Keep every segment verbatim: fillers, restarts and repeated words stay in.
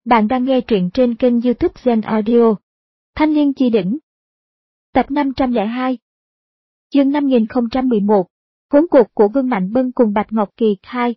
Bạn đang nghe truyện trên kênh YouTube Zen Audio. Thanh niên chi đỉnh. Tập năm trăm lẻ hai. Chương năm nghìn không trăm mười một. Vốn cuộc của Vương Mạnh Bân cùng Bạch Ngọc Kỳ hai.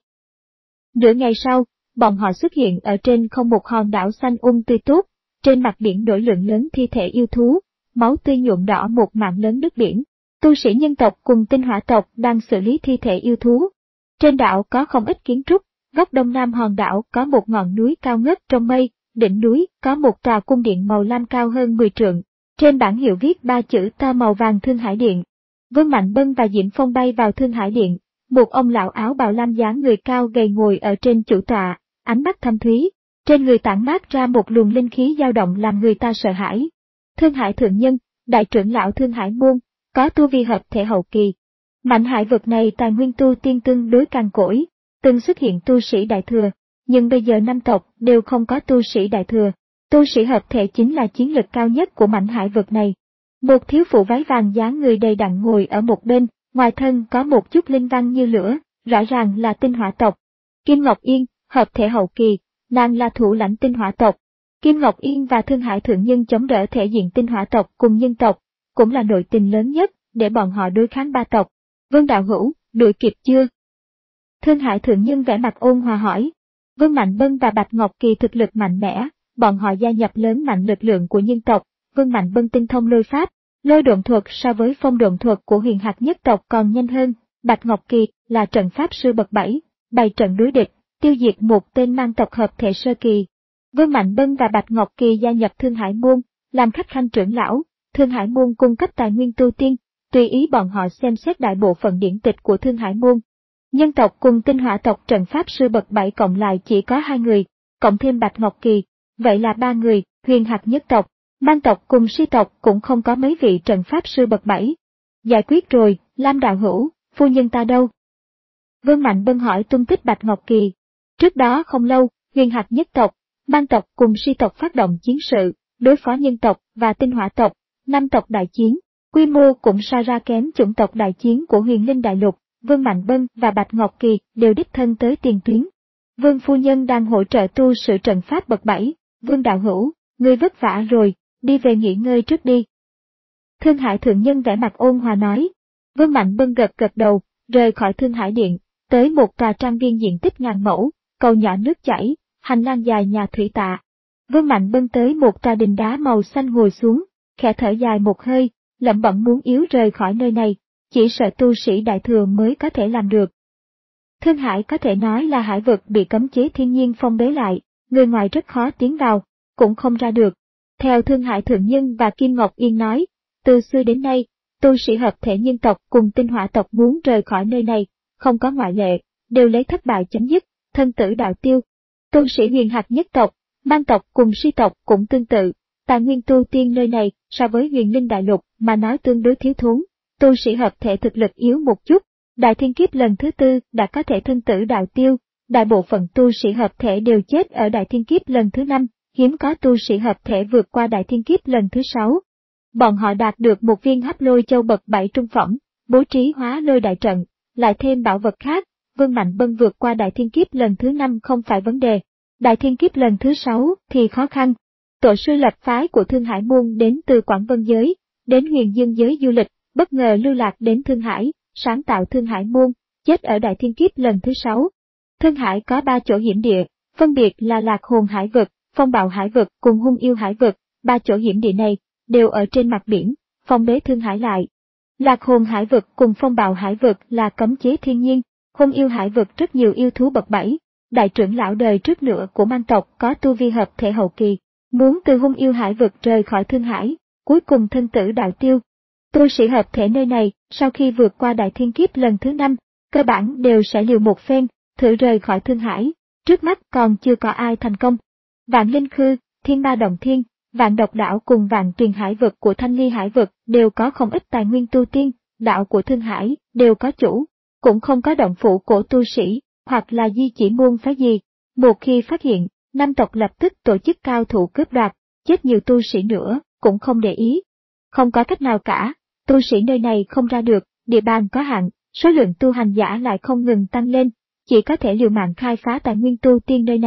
Nửa ngày sau, bọn họ xuất hiện ở trên không một hòn đảo xanh um tươi tốt, trên mặt biển nổi lượng lớn thi thể yêu thú, máu tươi nhuộm đỏ một mảng lớn nước biển. Tu sĩ nhân tộc cùng tinh hỏa tộc đang xử lý thi thể yêu thú. Trên đảo có không ít kiến trúc. Góc đông nam hòn đảo có một ngọn núi cao ngất trong mây, đỉnh núi có một tòa cung điện màu lam cao hơn mười trượng. Trên bảng hiệu viết ba chữ to màu vàng Thương Hải Điện. Vương Mạnh Bân và Diễm Phong bay vào Thương Hải Điện, một ông lão áo bào lam dáng người cao gầy ngồi ở trên chủ tọa, ánh mắt thâm thúy, trên người tản mát ra một luồng linh khí dao động làm người ta sợ hãi. Thương Hải Thượng Nhân, đại trưởng lão Thương Hải Môn, có tu vi hợp thể hậu kỳ. Mạnh hải vực này tài nguyên tu tiên tương đối cằn cỗi. Từng xuất hiện tu sĩ đại thừa, nhưng bây giờ năm tộc đều không có tu sĩ đại thừa. Tu sĩ hợp thể chính là chiến lực cao nhất của mảnh hải vực này. Một thiếu phụ váy vàng dáng người đầy đặn ngồi ở một bên, ngoài thân có một chút linh văn như lửa, rõ ràng là tinh hỏa tộc. Kim Ngọc Yên, hợp thể hậu kỳ, nàng là thủ lãnh tinh hỏa tộc. Kim Ngọc Yên và Thương Hải Thượng Nhân chống đỡ thể diện tinh hỏa tộc cùng nhân tộc, cũng là nội tình lớn nhất để bọn họ đối kháng ba tộc. Vương đạo hữu, đuổi kịp chưa? Thương Hải Thượng Nhân vẻ mặt ôn hòa hỏi. Vương Mạnh Bân và Bạch Ngọc Kỳ thực lực mạnh mẽ, bọn họ gia nhập lớn mạnh lực lượng của nhân tộc. Vương Mạnh Bân tinh thông lôi pháp, lôi độn thuật so với phong độn thuật của huyền hạt nhất tộc còn nhanh hơn. Bạch Ngọc Kỳ là trận pháp sư bậc bảy, bày trận đối địch, tiêu diệt một tên mang tộc hợp thể sơ kỳ. Vương Mạnh Bân và Bạch Ngọc Kỳ gia nhập Thương Hải Môn, làm khách khanh trưởng lão. Thương Hải Môn cung cấp tài nguyên tu tiên, tùy ý bọn họ xem xét đại bộ phận điển tịch của Thương Hải Môn. Nhân tộc cùng tinh hỏa tộc trận pháp sư bậc bảy cộng lại chỉ có hai người, cộng thêm Bạch Ngọc Kỳ, vậy là ba người. Huyền hạt nhất tộc, man tộc cùng si tộc cũng không có mấy vị trận pháp sư bậc bảy. Giải quyết rồi, Lam đạo hữu, phu nhân ta đâu? Vương Mạnh Bân hỏi tung tích Bạch Ngọc Kỳ. Trước đó không lâu, huyền hạt nhất tộc, man tộc cùng si tộc phát động chiến sự, đối phó nhân tộc và tinh hỏa tộc, năm tộc đại chiến, quy mô cũng so ra kém chủng tộc đại chiến của Huyền Linh Đại Lục. Vương Mạnh Bân và Bạch Ngọc Kỳ đều đích thân tới tiền tuyến. Vương phu nhân đang hỗ trợ tu sự trận pháp bậc bảy. Vương đạo hữu, ngươi vất vả rồi, đi về nghỉ ngơi trước đi. Thương Hải Thượng Nhân vẻ mặt ôn hòa nói. Vương Mạnh Bân gật gật đầu, rời khỏi Thương Hải Điện, tới một tòa trang viên diện tích ngàn mẫu, cầu nhỏ nước chảy, hành lang dài nhà thủy tạ. Vương Mạnh Bân tới một tòa đình đá màu xanh ngồi xuống, khẽ thở dài một hơi, lẩm bẩm muốn yếu rời khỏi nơi này. Chỉ sợ tu sĩ đại thừa mới có thể làm được. Thương Hải có thể nói là hải vực bị cấm chế thiên nhiên phong bế lại, người ngoài rất khó tiến vào, cũng không ra được. Theo Thương Hải Thượng Nhân và Kim Ngọc Yên nói, từ xưa đến nay, tu sĩ hợp thể nhân tộc cùng tinh hỏa tộc muốn rời khỏi nơi này, không có ngoại lệ, đều lấy thất bại chấm dứt, thân tử đạo tiêu. Tu sĩ huyền hạt nhất tộc, man tộc cùng si tộc cũng tương tự, tài nguyên tu tiên nơi này so với Huyền Linh Đại Lục mà nói tương đối thiếu thốn. Tu sĩ hợp thể thực lực yếu một chút, đại thiên kiếp lần thứ tư đã có thể thân tử đạo tiêu, đại bộ phận tu sĩ hợp thể đều chết ở đại thiên kiếp lần thứ năm, hiếm có tu sĩ hợp thể vượt qua đại thiên kiếp lần thứ sáu. Bọn họ đạt được một viên hấp lôi châu bậc bảy trung phẩm, bố trí hóa lôi đại trận, lại thêm bảo vật khác, Vương Mạnh Bân vượt qua đại thiên kiếp lần thứ năm không phải vấn đề, đại thiên kiếp lần thứ sáu thì khó khăn. Tổ sư lập phái của Thương Hải Môn đến từ Quảng Vân Giới, đến Huyền Dương Giới du lịch, bất ngờ lưu lạc đến Thương Hải, sáng tạo Thương Hải Môn, chết ở đại thiên kiếp lần thứ sáu. Thương Hải có ba chỗ hiểm địa, phân biệt là Lạc Hồn Hải Vực, Phong Bạo Hải Vực cùng Hung Yêu Hải Vực, ba chỗ hiểm địa này đều ở trên mặt biển, phong bế Thương Hải lại. Lạc Hồn Hải Vực cùng Phong Bạo Hải Vực là cấm chế thiên nhiên, Hung Yêu Hải Vực rất nhiều yêu thú bậc bảy, đại trưởng lão đời trước nữa của man tộc có tu vi hợp thể hậu kỳ, muốn từ Hung Yêu Hải Vực rời khỏi Thương Hải, cuối cùng thân tử đạo tiêu. Tu sĩ hợp thể nơi này, sau khi vượt qua đại thiên kiếp lần thứ năm, cơ bản đều sẽ liều một phen, thử rời khỏi Thương Hải, trước mắt còn chưa có ai thành công. Vạn Linh Khư, Thiên Ma Động Thiên, Vạn Độc Đảo cùng Vạn Tuyền Hải Vực của Thanh Ly Hải Vực đều có không ít tài nguyên tu tiên, đạo của Thương Hải đều có chủ, cũng không có động phủ cổ tu sĩ, hoặc là di chỉ môn phái gì. Một khi phát hiện, năm tộc lập tức tổ chức cao thủ cướp đoạt, chết nhiều tu sĩ nữa, cũng không để ý. Không có cách nào cả, tu sĩ nơi này không ra được, địa bàn có hạn, số lượng tu hành giả lại không ngừng tăng lên, chỉ có thể liều mạng khai phá tài nguyên tu tiên nơi này.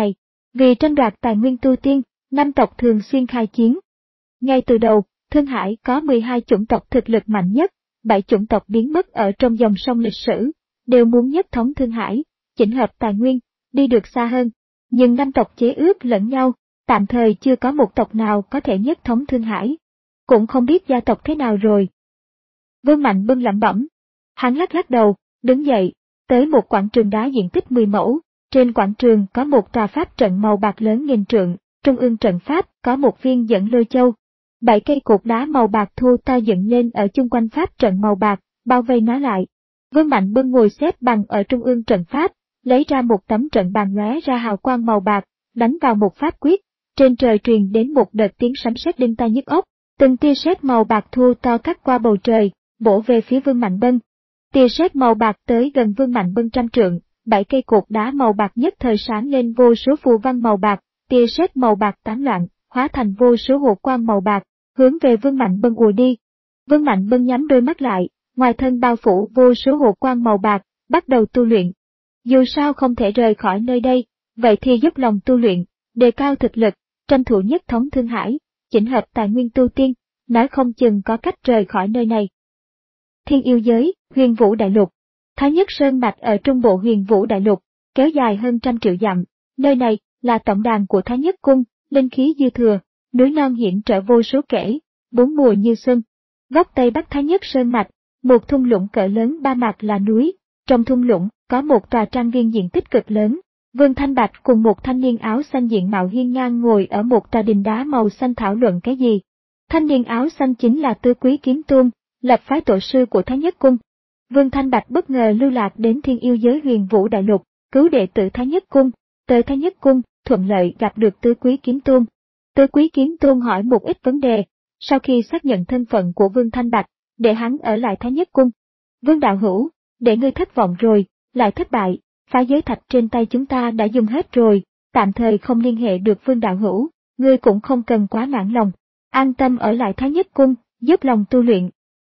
Vì tranh đoạt tài nguyên tu tiên, năm tộc thường xuyên khai chiến. Ngay từ đầu, Thương Hải có mười hai chủng tộc thực lực mạnh nhất, bảy chủng tộc biến mất ở trong dòng sông lịch sử, đều muốn nhất thống Thương Hải, chỉnh hợp tài nguyên, đi được xa hơn. Nhưng năm tộc chế ước lẫn nhau, tạm thời chưa có một tộc nào có thể nhất thống Thương Hải. Cũng không biết gia tộc thế nào rồi. Vương Mạnh Bân lẩm bẩm. Hắn lắc lắc đầu, đứng dậy, tới một quảng trường đá diện tích mười mẫu. Trên quảng trường có một tòa pháp trận màu bạc lớn nghìn trượng, trung ương trận pháp có một viên dẫn lôi châu. Bảy cây cột đá màu bạc thô to dựng lên ở chung quanh pháp trận màu bạc, bao vây nó lại. Vương Mạnh Bân ngồi xếp bằng ở trung ương trận pháp, lấy ra một tấm trận bàn lóe ra hào quang màu bạc, đánh vào một pháp quyết. Trên trời truyền đến một đợt tiếng sấm sét đinh tai nhức óc, từng tia sét màu bạc thô to cắt qua bầu trời, bổ về phía Vương Mạnh Bân. Tia sét màu bạc tới gần Vương Mạnh Bân trăm trượng, bảy cây cột đá màu bạc nhất thời sáng lên vô số phù văn màu bạc, tia sét màu bạc tán loạn, hóa thành vô số hồ quang màu bạc, hướng về Vương Mạnh Bân ùa đi. Vương Mạnh Bân nhắm đôi mắt lại, ngoài thân bao phủ vô số hồ quang màu bạc, bắt đầu tu luyện. Dù sao không thể rời khỏi nơi đây, vậy thì dốc lòng tu luyện, đề cao thực lực, tranh thủ nhất thống Thương Hải, chỉnh hợp tài nguyên tu tiên, nói không chừng có cách rời khỏi nơi này. Thiên yêu giới, Huyền Vũ Đại Lục. Thái Nhất Sơn Mạch ở trung bộ Huyền Vũ Đại Lục, kéo dài hơn trăm triệu dặm, nơi này là tổng đàn của Thái Nhất Cung, linh khí dư thừa, núi non hiểm trở vô số kể, bốn mùa như xuân. Góc Tây Bắc Thái Nhất Sơn Mạch, một thung lũng cỡ lớn ba mặt là núi, trong thung lũng có một tòa trang viên diện tích cực lớn. Vương Thanh Bạch cùng một thanh niên áo xanh diện mạo hiên ngang ngồi ở một tòa đình đá màu xanh thảo luận cái gì. Thanh niên áo xanh chính là Tư Quý Kiếm Tôn, lập phái tổ sư của Thái Nhất Cung. Vương Thanh Bạch bất ngờ lưu lạc đến thiên yêu giới Huyền Vũ Đại Lục, cứu đệ tử Thái Nhất Cung, tới Thái Nhất Cung, thuận lợi gặp được Tư Quý Kiếm Tôn. Tư Quý Kiếm Tôn hỏi một ít vấn đề, sau khi xác nhận thân phận của Vương Thanh Bạch, để hắn ở lại Thái Nhất Cung. Vương đạo hữu, để ngươi thất vọng rồi, lại thất bại, phá giới thạch trên tay chúng ta đã dùng hết rồi, tạm thời không liên hệ được Vương đạo hữu, ngươi cũng không cần quá nản lòng, an tâm ở lại Thái Nhất Cung, dốc lòng tu luyện.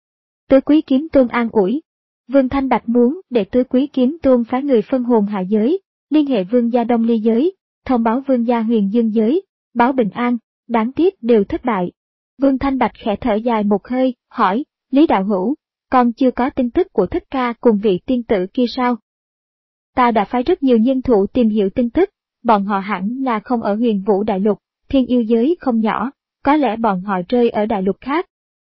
Tư Quý Kiếm Tôn an ủi. Vương Thanh Bạch muốn để Tư Quý Kiếm Tôn phái người phân hồn hạ giới, liên hệ Vương gia Đông Ly giới, thông báo Vương gia Huyền Dương giới, báo bình an, đáng tiếc đều thất bại. Vương Thanh Bạch khẽ thở dài một hơi, hỏi, Lý đạo hữu, còn chưa có tin tức của Thích Ca cùng vị tiên tử kia sao? Ta đã phái rất nhiều nhân thủ tìm hiểu tin tức, bọn họ hẳn là không ở Huyền Vũ Đại Lục, thiên yêu giới không nhỏ, có lẽ bọn họ rơi ở đại lục khác.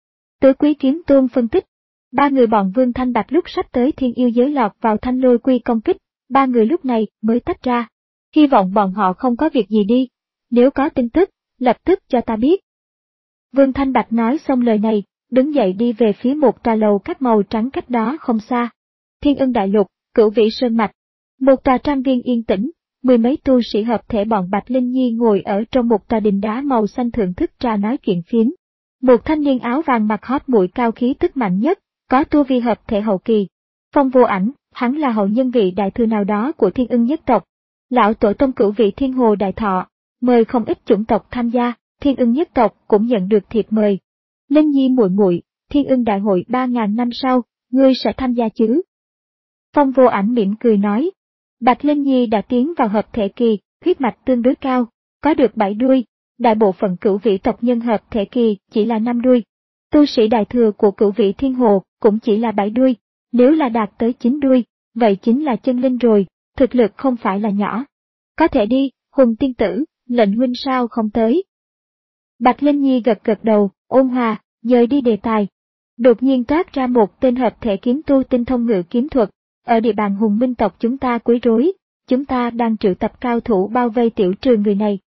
Tư Quý Kiếm Tôn phân tích, ba người bọn Vương Thanh Bạch lúc sắp tới thiên yêu giới lọt vào thanh lôi quy công kích, ba người lúc này mới tách ra. Hy vọng bọn họ không có việc gì đi, nếu có tin tức, lập tức cho ta biết. Vương Thanh Bạch nói xong lời này, đứng dậy đi về phía một tòa lầu các màu trắng cách đó không xa. Thiên Ân Đại Lục, Cửu Vĩ Sơn Mạch. Một tòa trang viên yên tĩnh, mười mấy tu sĩ hợp thể bọn Bạch Linh Nhi ngồi ở trong một tòa đình đá màu xanh thưởng thức trà nói chuyện phiếm. Một thanh niên áo vàng mặt hót mũi cao khí tức mạnh nhất, có tu vi hợp thể hậu kỳ. Phong Vô Ảnh, hắn là hậu nhân vị đại thừa nào đó của Thiên Ân nhất tộc. Lão tổ tông Cửu Vị Thiên Hồ Đại Thọ, mời không ít chủng tộc tham gia, Thiên Ân nhất tộc cũng nhận được thiệp mời. Linh Nhi muội muội, Thiên Ân đại hội ba ngàn năm sau, ngươi sẽ tham gia chứ? Phong Vô Ảnh mỉm cười nói. Bạch Linh Nhi đã tiến vào hợp thể kỳ, huyết mạch tương đối cao, có được bảy đuôi, đại bộ phận Cửu Vĩ tộc nhân hợp thể kỳ chỉ là năm đuôi. Tu sĩ đại thừa của Cửu Vĩ Thiên Hồ cũng chỉ là bảy đuôi, nếu là đạt tới chín đuôi, vậy chính là chân linh rồi, thực lực không phải là nhỏ. Có thể đi, Hùng tiên tử, lệnh huynh sao không tới? Bạch Linh Nhi gật gật đầu, ôn hòa, dời đi đề tài. Đột nhiên toát ra một tên hợp thể kiếm tu tinh thông ngự kiếm thuật, ở địa bàn Hùng Minh tộc chúng ta quấy rối, chúng ta đang triệu tập cao thủ bao vây tiểu trừ người này.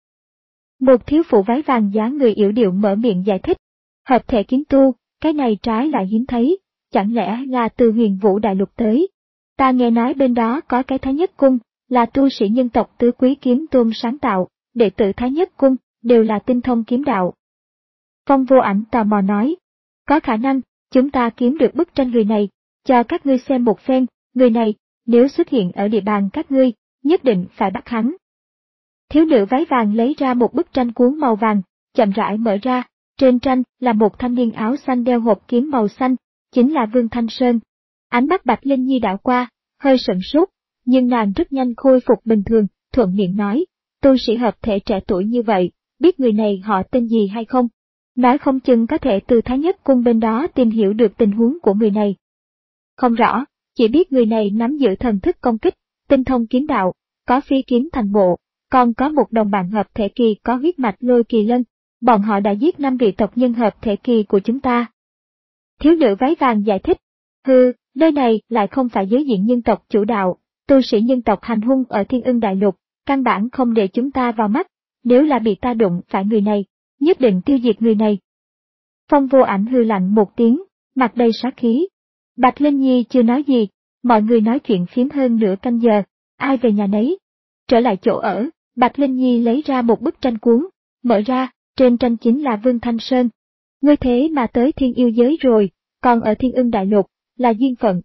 Một thiếu phụ váy vàng dáng người yểu điệu mở miệng giải thích. Hợp thể kiếm tu, cái này trái lại hiếm thấy, chẳng lẽ là từ Huyền Vũ Đại Lục tới? Ta nghe nói bên đó có cái Thái Nhất Cung, là tu sĩ nhân tộc Tứ Quý Kiếm Tôn sáng tạo, đệ tử Thái Nhất Cung, đều là tinh thông kiếm đạo. Phong Vô Ảnh tò mò nói, có khả năng, chúng ta kiếm được bức tranh người này, cho các ngươi xem một phen, người này, nếu xuất hiện ở địa bàn các ngươi, nhất định phải bắt hắn. Thiếu nữ váy vàng lấy ra một bức tranh cuốn màu vàng, chậm rãi mở ra, trên tranh là một thanh niên áo xanh đeo hộp kiếm màu xanh, chính là Vương Thanh Sơn. Ánh mắt Bạch Linh Nhi đảo qua, hơi sửng sốt, nhưng nàng rất nhanh khôi phục bình thường, thuận miệng nói, tu sĩ hợp thể trẻ tuổi như vậy, biết người này họ tên gì hay không? Nói không chừng có thể từ Thái Nhất Cung bên đó tìm hiểu được tình huống của người này. Không rõ, chỉ biết người này nắm giữ thần thức công kích, tinh thông kiếm đạo, có phi kiếm thành bộ, còn có một đồng bạn hợp thể kỳ có huyết mạch Lôi Kỳ Lân, bọn họ đã giết năm vị tộc nhân hợp thể kỳ của chúng ta. Thiếu nữ váy vàng giải thích, hừ, nơi này lại không phải giới diện nhân tộc chủ đạo, tu sĩ nhân tộc hành hung ở Thiên Ưng Đại Lục, căn bản không để chúng ta vào mắt, nếu là bị ta đụng phải người này, nhất định tiêu diệt người này. Phong Vô Ảnh hừ lạnh một tiếng, mặt đầy sát khí. Bạch Linh Nhi chưa nói gì, mọi người nói chuyện phiếm hơn nửa canh giờ, ai về nhà nấy. Trở lại chỗ ở, Bạch Linh Nhi lấy ra một bức tranh cuốn, mở ra, trên tranh chính là Vương Thanh Sơn. Ngươi thế mà tới Thiên Yêu Giới rồi, còn ở Thiên Ưng Đại Lục, là duyên phận.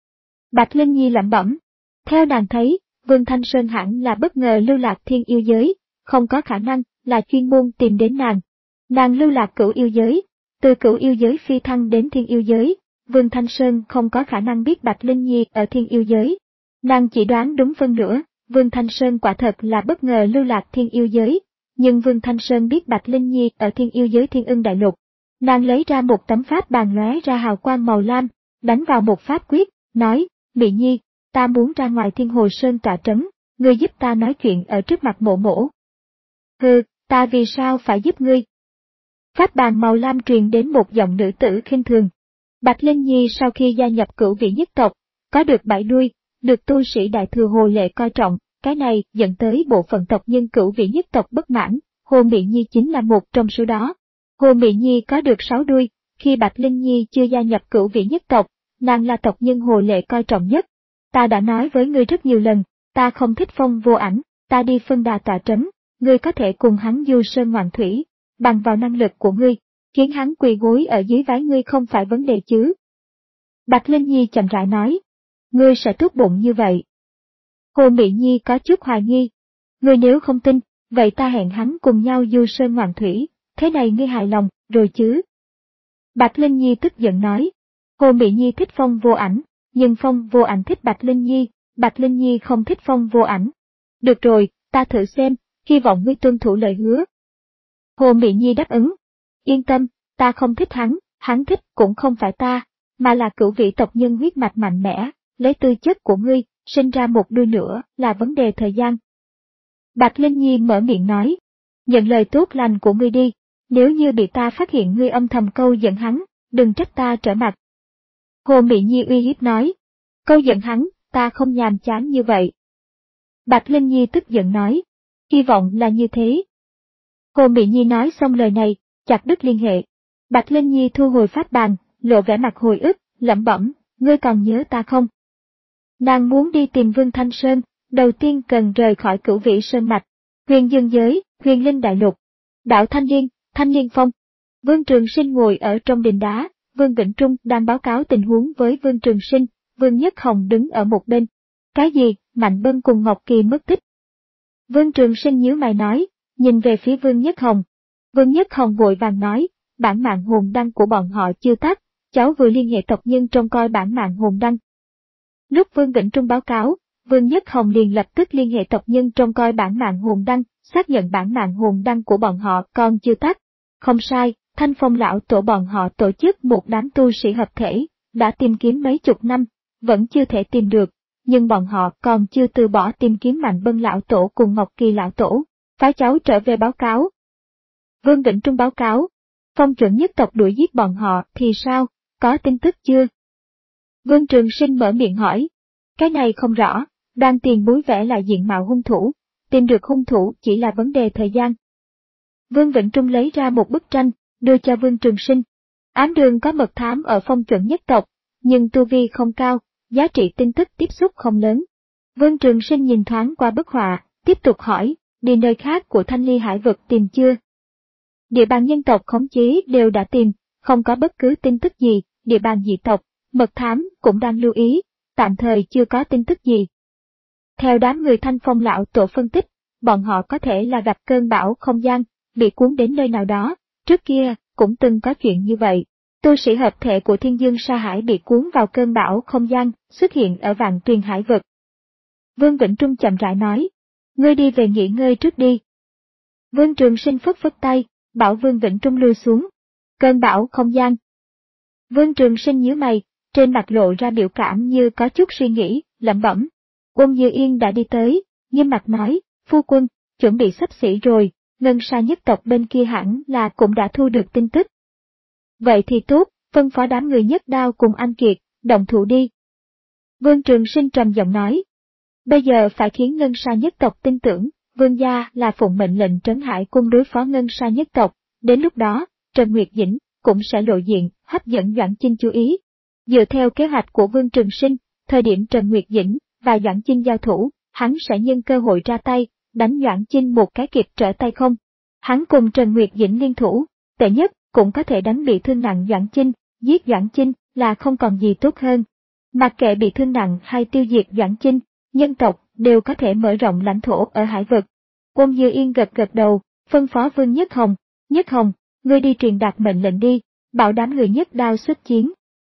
Bạch Linh Nhi lẩm bẩm. Theo nàng thấy, Vương Thanh Sơn hẳn là bất ngờ lưu lạc Thiên Yêu Giới, không có khả năng là chuyên môn tìm đến nàng. Nàng lưu lạc Cửu Yêu Giới, từ Cửu Yêu Giới phi thăng đến Thiên Yêu Giới, Vương Thanh Sơn không có khả năng biết Bạch Linh Nhi ở Thiên Yêu Giới. Nàng chỉ đoán đúng phân nửa, Vương Thanh Sơn quả thật là bất ngờ lưu lạc Thiên Yêu Giới, nhưng Vương Thanh Sơn biết Bạch Linh Nhi ở Thiên Yêu Giới Thiên Ưng Đại Lục. Nàng lấy ra một tấm pháp bàn lóe ra hào quang màu lam, đánh vào một pháp quyết, nói, Mị Nhi, ta muốn ra ngoài Thiên Hồ Sơn tọa trấn, ngươi giúp ta nói chuyện ở trước mặt mộ mộ. Hừ, ta vì sao phải giúp ngươi? Pháp bàn màu lam truyền đến một giọng nữ tử khinh thường. Bạch Linh Nhi sau khi gia nhập Cửu Vị nhất tộc, có được bảy đuôi, được tu sĩ Đại Thừa Hồ Lệ coi trọng, cái này dẫn tới bộ phận tộc nhân Cửu Vị nhất tộc bất mãn, Hồ Mị Nhi chính là một trong số đó. Hồ Mị Nhi có được sáu đuôi, khi Bạch Linh Nhi chưa gia nhập Cửu Vị nhất tộc, nàng là tộc nhân Hồ Lệ coi trọng nhất. Ta đã nói với ngươi rất nhiều lần, ta không thích Phong Vô Ảnh, ta đi phân đà tọa trấn, ngươi có thể cùng hắn du sơn ngoạn thủy, bằng vào năng lực của ngươi, khiến hắn quỳ gối ở dưới váy ngươi không phải vấn đề chứ. Bạch Linh Nhi chậm rãi nói, ngươi sẽ tốt bụng như vậy. Hồ Mị Nhi có chút hoài nghi, ngươi nếu không tin, vậy ta hẹn hắn cùng nhau du sơn ngoạn thủy, thế này ngươi hài lòng, rồi chứ. Bạch Linh Nhi tức giận nói, Hồ Mị Nhi thích Phong Vô Ảnh, nhưng Phong Vô Ảnh thích Bạch Linh Nhi, Bạch Linh Nhi không thích Phong Vô Ảnh. Được rồi, ta thử xem, hy vọng ngươi tuân thủ lời hứa. Hồ Mị Nhi đáp ứng, yên tâm, ta không thích hắn, hắn thích cũng không phải ta, mà là Cửu Vị tộc nhân huyết mạch mạnh mẽ, lấy tư chất của ngươi, sinh ra một đuôi nữa là vấn đề thời gian. Bạch Linh Nhi mở miệng nói, nhận lời tốt lành của ngươi đi, nếu như bị ta phát hiện ngươi âm thầm câu giận hắn, đừng trách ta trở mặt. Hồ Mị Nhi uy hiếp nói, câu giận hắn, ta không nhàm chán như vậy. Bạch Linh Nhi tức giận nói, hy vọng là như thế. Hồ Mị Nhi nói xong lời này, chặt đứt liên hệ. Bạch Linh Nhi thu hồi pháp bàn, lộ vẻ mặt hồi ức, lẩm bẩm, ngươi còn nhớ ta không? Nàng muốn đi tìm Vương Thanh Sơn, đầu tiên cần rời khỏi Cửu Vị Sơn mạch, Huyền Dương Giới, Huyền Linh Đại Lục, đảo Thanh Liên, Thanh Liên Phong. Vương Trường Sinh ngồi ở trong đình đá, Vương Vĩnh Trung đang báo cáo tình huống với Vương Trường Sinh, Vương Nhất Hồng đứng ở một bên. Cái gì, Mạnh Bân cùng Ngọc Kỳ mất tích? Vương Trường Sinh nhíu mày nói, nhìn về phía Vương Nhất Hồng. Vương Nhất Hồng vội vàng nói, bản mạng hồn đăng của bọn họ chưa tắt, cháu vừa liên hệ tộc nhân trông coi bản mạng hồn đăng. Lúc Vương Vĩnh Trung báo cáo, Vương Nhất Hồng liền lập tức liên hệ tộc nhân trông coi bản mạng hồn đăng, xác nhận bản mạng hồn đăng của bọn họ còn chưa tắt. Không sai, Thanh Phong lão tổ bọn họ tổ chức một đám tu sĩ hợp thể, đã tìm kiếm mấy chục năm, vẫn chưa thể tìm được, nhưng bọn họ còn chưa từ bỏ tìm kiếm Mạnh Bân lão tổ cùng Ngọc Kỳ lão tổ, phái cháu trở về báo cáo. Vương Vĩnh Trung báo cáo, Phong chuẩn nhất tộc đuổi giết bọn họ thì sao, có tin tức chưa? Vương Trường Sinh mở miệng hỏi, cái này không rõ, đang tiền bối vẽ lại diện mạo hung thủ, tìm được hung thủ chỉ là vấn đề thời gian. Vương Vĩnh Trung lấy ra một bức tranh, đưa cho Vương Trường Sinh. Ám Đường có mật thám ở Phong chuẩn nhất tộc, nhưng tu vi không cao, giá trị tin tức tiếp xúc không lớn. Vương Trường Sinh nhìn thoáng qua bức họa, tiếp tục hỏi, đi nơi khác của Thanh Ly Hải vực tìm chưa? Địa bàn nhân tộc khống chế đều đã tìm, không có bất cứ tin tức gì, địa bàn dị tộc, mật thám cũng đang lưu ý, tạm thời chưa có tin tức gì. Theo đám người Thanh Phong lão tổ phân tích, bọn họ có thể là gặp cơn bão không gian, bị cuốn đến nơi nào đó, trước kia cũng từng có chuyện như vậy. Tu sĩ hợp thể của Thiên Dương Sa Hải bị cuốn vào cơn bão không gian, xuất hiện ở Vạn Tuyền Hải vực. Vương Vĩnh Trung chậm rãi nói, ngươi đi về nghỉ ngơi trước đi. Vương Trường Sinh phất phất tay, bảo Vương Vĩnh Trung lui xuống. Cơn bão không gian. Vương Trường Sinh nhíu mày, trên mặt lộ ra biểu cảm như có chút suy nghĩ, lẩm bẩm. Uông Như Yên đã đi tới, nghiêm mặt nói, phu quân, chuẩn bị sắp xỉ rồi, Ngân Sa nhất tộc bên kia hẳn là cũng đã thu được tin tức. Vậy thì tốt, phân phó đám người Nhất Đao cùng anh Kiệt, động thủ đi. Vương Trường Sinh trầm giọng nói. Bây giờ phải khiến Ngân Sa nhất tộc tin tưởng, Vương gia là phụng mệnh lệnh trấn hải cung đối phó Ngân Sa nhất tộc, đến lúc đó, Trần Nguyệt Dĩnh cũng sẽ lộ diện, hấp dẫn Doãn Chinh chú ý. Dựa theo kế hoạch của Vương Trường Sinh, thời điểm Trần Nguyệt Dĩnh và Doãn Chinh giao thủ, hắn sẽ nhân cơ hội ra tay, đánh Doãn Chinh một cái kịp trở tay không. Hắn cùng Trần Nguyệt Dĩnh liên thủ, tệ nhất cũng có thể đánh bị thương nặng Doãn Chinh, giết Doãn Chinh là không còn gì tốt hơn. Mặc kệ bị thương nặng hay tiêu diệt Doãn Chinh, nhân tộc đều có thể mở rộng lãnh thổ ở hải vực. Uông Như Yên gật gật đầu, phân phó Vương Nhất Hồng, Nhất Hồng, ngươi đi truyền đạt mệnh lệnh đi, bảo đám người Nhất Đao xuất chiến.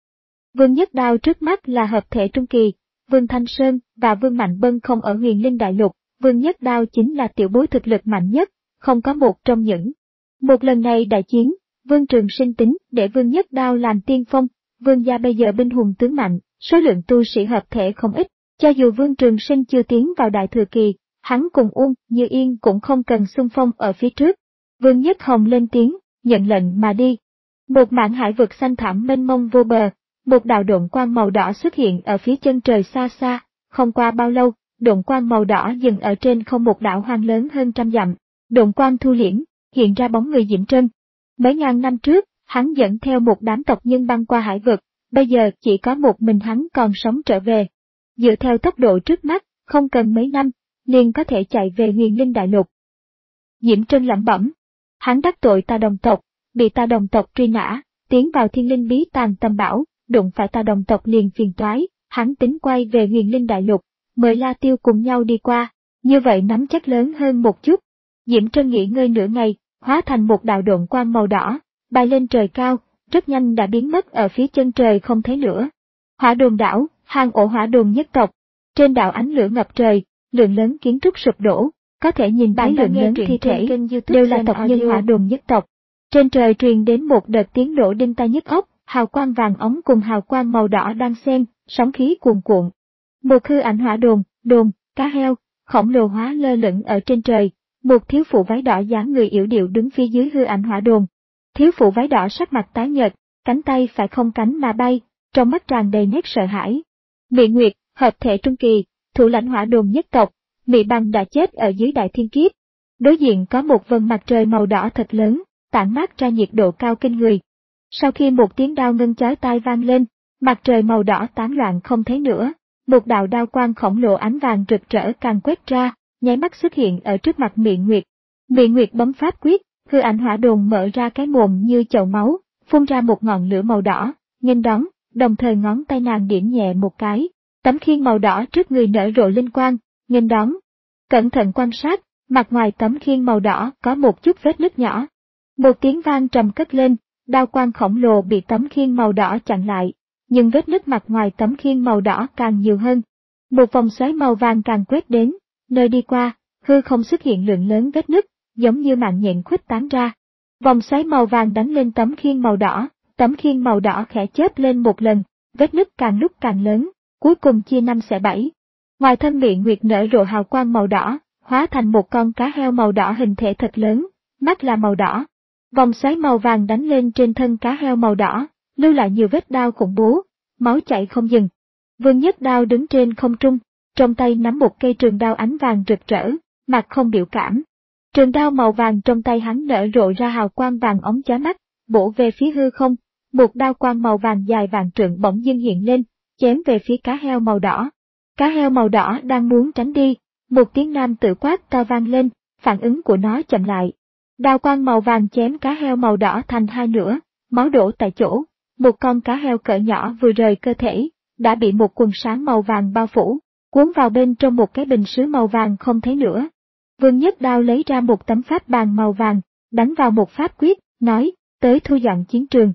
Vương Nhất Đao trước mắt là hợp thể trung kỳ, Vương Thanh Sơn và Vương Mạnh Bân không ở Huyền Linh Đại Lục, Vương Nhất Đao chính là tiểu bối thực lực mạnh nhất, không có một trong những. Một lần này đại chiến, Vương Trường Sinh tính để Vương Nhất Đao làm tiên phong, Vương gia bây giờ binh hùng tướng mạnh, số lượng tu sĩ hợp thể không ít, cho dù Vương Trường Sinh chưa tiến vào đại thừa kỳ, hắn cùng Uông Như Yên cũng không cần xung phong ở phía trước. Vương Nhất Hồng lên tiếng, nhận lệnh mà đi. Một mảng hải vực xanh thẳm mênh mông vô bờ, một đạo độn quang màu đỏ xuất hiện ở phía chân trời xa xa, không qua bao lâu, độn quang màu đỏ dừng ở trên không một đảo hoang lớn hơn trăm dặm. Độn quang thu liễm, hiện ra bóng người Diễm Trân. Mấy ngàn năm trước, hắn dẫn theo một đám tộc nhân băng qua hải vực, bây giờ chỉ có một mình hắn còn sống trở về. Dựa theo tốc độ trước mắt, không cần mấy năm, liền có thể chạy về Huyền Linh Đại Lục. Diễm Trân lẩm bẩm, hắn đắc tội ta đồng tộc, bị ta đồng tộc truy nã, tiến vào Thiên Linh Bí Tàng Tầm Bảo, đụng phải ta đồng tộc liền phiền toái, hắn tính quay về Huyền Linh Đại Lục, mời La Tiêu cùng nhau đi qua, như vậy nắm chắc lớn hơn một chút. Diễm Trân nghỉ ngơi nửa ngày, hóa thành một đạo độn quang màu đỏ, bay lên trời cao, rất nhanh đã biến mất ở phía chân trời không thấy nữa. Hỏa Đồn đảo, hang ổ Hỏa Đồn nhất tộc. Trên đảo ánh lửa ngập trời, lượng lớn kiến trúc sụp đổ, có thể nhìn thấy lượng lớn thi thể, đều là tộc nhân Hỏa Đồn nhất tộc. Trên trời truyền đến một đợt tiếng nổ đinh tai nhức óc, hào quang vàng ống cùng hào quang màu đỏ đang xen, sóng khí cuồn cuộn. Một hư ảnh Hỏa Đồn, đồn, cá heo, khổng lồ hóa lơ lửng ở trên trời. Một thiếu phụ váy đỏ dáng người yểu điệu đứng phía dưới hư ảnh Hỏa Đồn. Thiếu phụ váy đỏ sắc mặt tái nhợt, cánh tay phải không cánh mà bay, trong mắt tràn đầy nét sợ hãi. Mị Nguyệt, hợp thể trung kỳ, thủ lãnh Hỏa Đồn nhất tộc, Mị Băng đã chết ở dưới đại thiên kiếp. Đối diện có một vầng mặt trời màu đỏ thật lớn, tản mát ra nhiệt độ cao kinh người. Sau khi một tiếng đao ngân chói tai vang lên, mặt trời màu đỏ tán loạn không thấy nữa, một đạo đao quang khổng lồ ánh vàng rực rỡ càng quét ra, nháy mắt xuất hiện ở trước mặt Mị Nguyệt. Mị Nguyệt bấm pháp quyết, hư ảnh Hỏa Đồn mở ra cái mồm như chậu máu, phun ra một ngọn lửa màu đỏ, nghênh đón, đồng thời ngón tay nàng điểm nhẹ một cái, tấm khiên màu đỏ trước người nở rộ linh quang, nghênh đón. Cẩn thận quan sát, mặt ngoài tấm khiên màu đỏ có một chút vết nứt nhỏ. Một tiếng vang trầm cất lên, đao quang khổng lồ bị tấm khiên màu đỏ chặn lại, nhưng vết nứt mặt ngoài tấm khiên màu đỏ càng nhiều hơn. Một vòng xoáy màu vàng càng quét đến. Nơi đi qua, hư không xuất hiện lượng lớn vết nứt, giống như mạng nhện khuếch tán ra. Vòng xoáy màu vàng đánh lên tấm khiên màu đỏ, tấm khiên màu đỏ khẽ chớp lên một lần, vết nứt càng lúc càng lớn, cuối cùng chia năm xẻ bảy. Ngoài thân Mị Nguyệt nở rộ hào quang màu đỏ, hóa thành một con cá heo màu đỏ hình thể thật lớn, mắt là màu đỏ. Vòng xoáy màu vàng đánh lên trên thân cá heo màu đỏ, lưu lại nhiều vết đao khủng bố, máu chảy không dừng. Vương Nhất Đao đứng trên không trung, trong tay nắm một cây trường đao ánh vàng rực rỡ, mặt không biểu cảm. Trường đao màu vàng trong tay hắn nở rộ ra hào quang vàng óng chói mắt, bổ về phía hư không, một đao quang màu vàng dài vàng trượng bỗng dưng hiện lên, chém về phía cá heo màu đỏ. Cá heo màu đỏ đang muốn tránh đi, một tiếng nam tử quát to vang lên, phản ứng của nó chậm lại. Đao quang màu vàng chém cá heo màu đỏ thành hai nửa, máu đổ tại chỗ, một con cá heo cỡ nhỏ vừa rời cơ thể, đã bị một quần sáng màu vàng bao phủ, cuốn vào bên trong một cái bình sứ màu vàng không thấy nữa. Vương Nhất Đao lấy ra một tấm pháp bàn màu vàng, đánh vào một pháp quyết, nói, tới thu dọn chiến trường.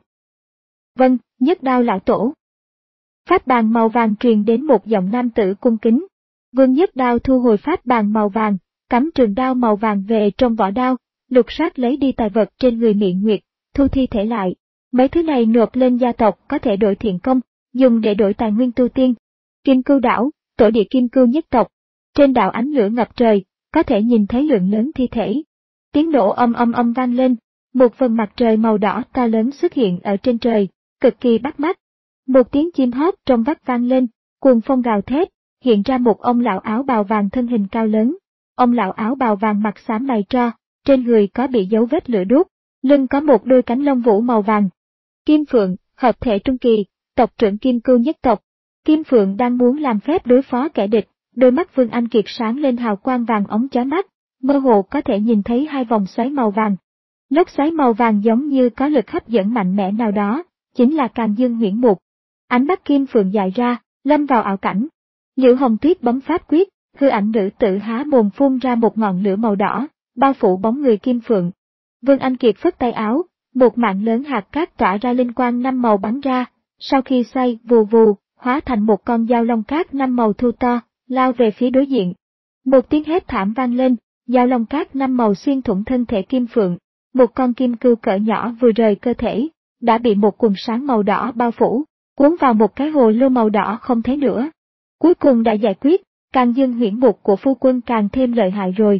Vâng, Nhất Đao lão tổ. Pháp bàn màu vàng truyền đến một giọng nam tử cung kính. Vương Nhất Đao thu hồi pháp bàn màu vàng, cắm trường đao màu vàng về trong vỏ đao, lục soát lấy đi tài vật trên người Miện Nguyệt, thu thi thể lại. Mấy thứ này nộp lên gia tộc có thể đổi thiện công, dùng để đổi tài nguyên tu tiên. Kim Cưu đảo, tổ địa Kim Cưu nhất tộc. Trên đảo ánh lửa ngập trời, có thể nhìn thấy lượng lớn thi thể. Tiếng nổ âm âm âm vang lên, một phần mặt trời màu đỏ to lớn xuất hiện ở trên trời, cực kỳ bắt mắt. Một tiếng chim hót trong vắt vang lên, cuồng phong gào thét, hiện ra một ông lão áo bào vàng thân hình cao lớn. Ông lão áo bào vàng mặt xám mày tro, trên người có bị dấu vết lửa đốt, lưng có một đôi cánh lông vũ màu vàng. Kim Phượng, hợp thể trung kỳ, tộc trưởng Kim Cưu nhất tộc. Kim Phượng đang muốn làm phép đối phó kẻ địch, đôi mắt Vương Anh Kiệt sáng lên hào quang vàng óng chói mắt, mơ hồ có thể nhìn thấy hai vòng xoáy màu vàng. Lốc xoáy màu vàng giống như có lực hấp dẫn mạnh mẽ nào đó, chính là Càn Dương Huyễn Mục. Ánh mắt Kim Phượng dại ra, lâm vào ảo cảnh. Liễu Hồng Tuyết bấm pháp quyết, hư ảnh nữ tử há mồm phun ra một ngọn lửa màu đỏ, bao phủ bóng người Kim Phượng. Vương Anh Kiệt phất tay áo, một mạng lớn hạt cát tỏa ra linh quang năm màu bắn ra, sau khi xoay vù vù, hóa thành một con dao long cát năm màu thu to, lao về phía đối diện. Một tiếng hét thảm vang lên, dao long cát năm màu xuyên thủng thân thể Kim Phượng. Một con kim cưu cỡ nhỏ vừa rời cơ thể, đã bị một quần sáng màu đỏ bao phủ, cuốn vào một cái hồ lô màu đỏ không thấy nữa. Cuối cùng đã giải quyết, Càn Dương Huyễn Mục của phu quân càng thêm lợi hại rồi.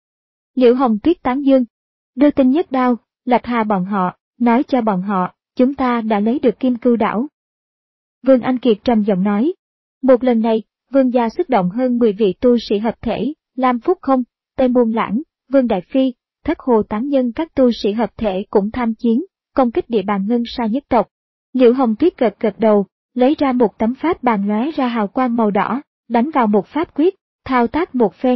Liễu Hồng Tuyết tán dương, đưa tin nhất đao, Lạch Hà bọn họ, nói cho bọn họ, chúng ta đã lấy được Kim Cưu đảo. Vương Anh Kiệt trầm giọng nói, một lần này, Vương gia xuất động hơn mười vị tu sĩ hợp thể, Lam Phúc Không, Tây Môn Lãng, Vương Đại Phi, Thất Hồ Tán Nhân các tu sĩ hợp thể cũng tham chiến, công kích địa bàn Ngân Sa nhất tộc. Liễu Hồng Tuyết gật gật đầu, lấy ra một tấm pháp bàn lóe ra hào quang màu đỏ, đánh vào một pháp quyết, thao tác một phen.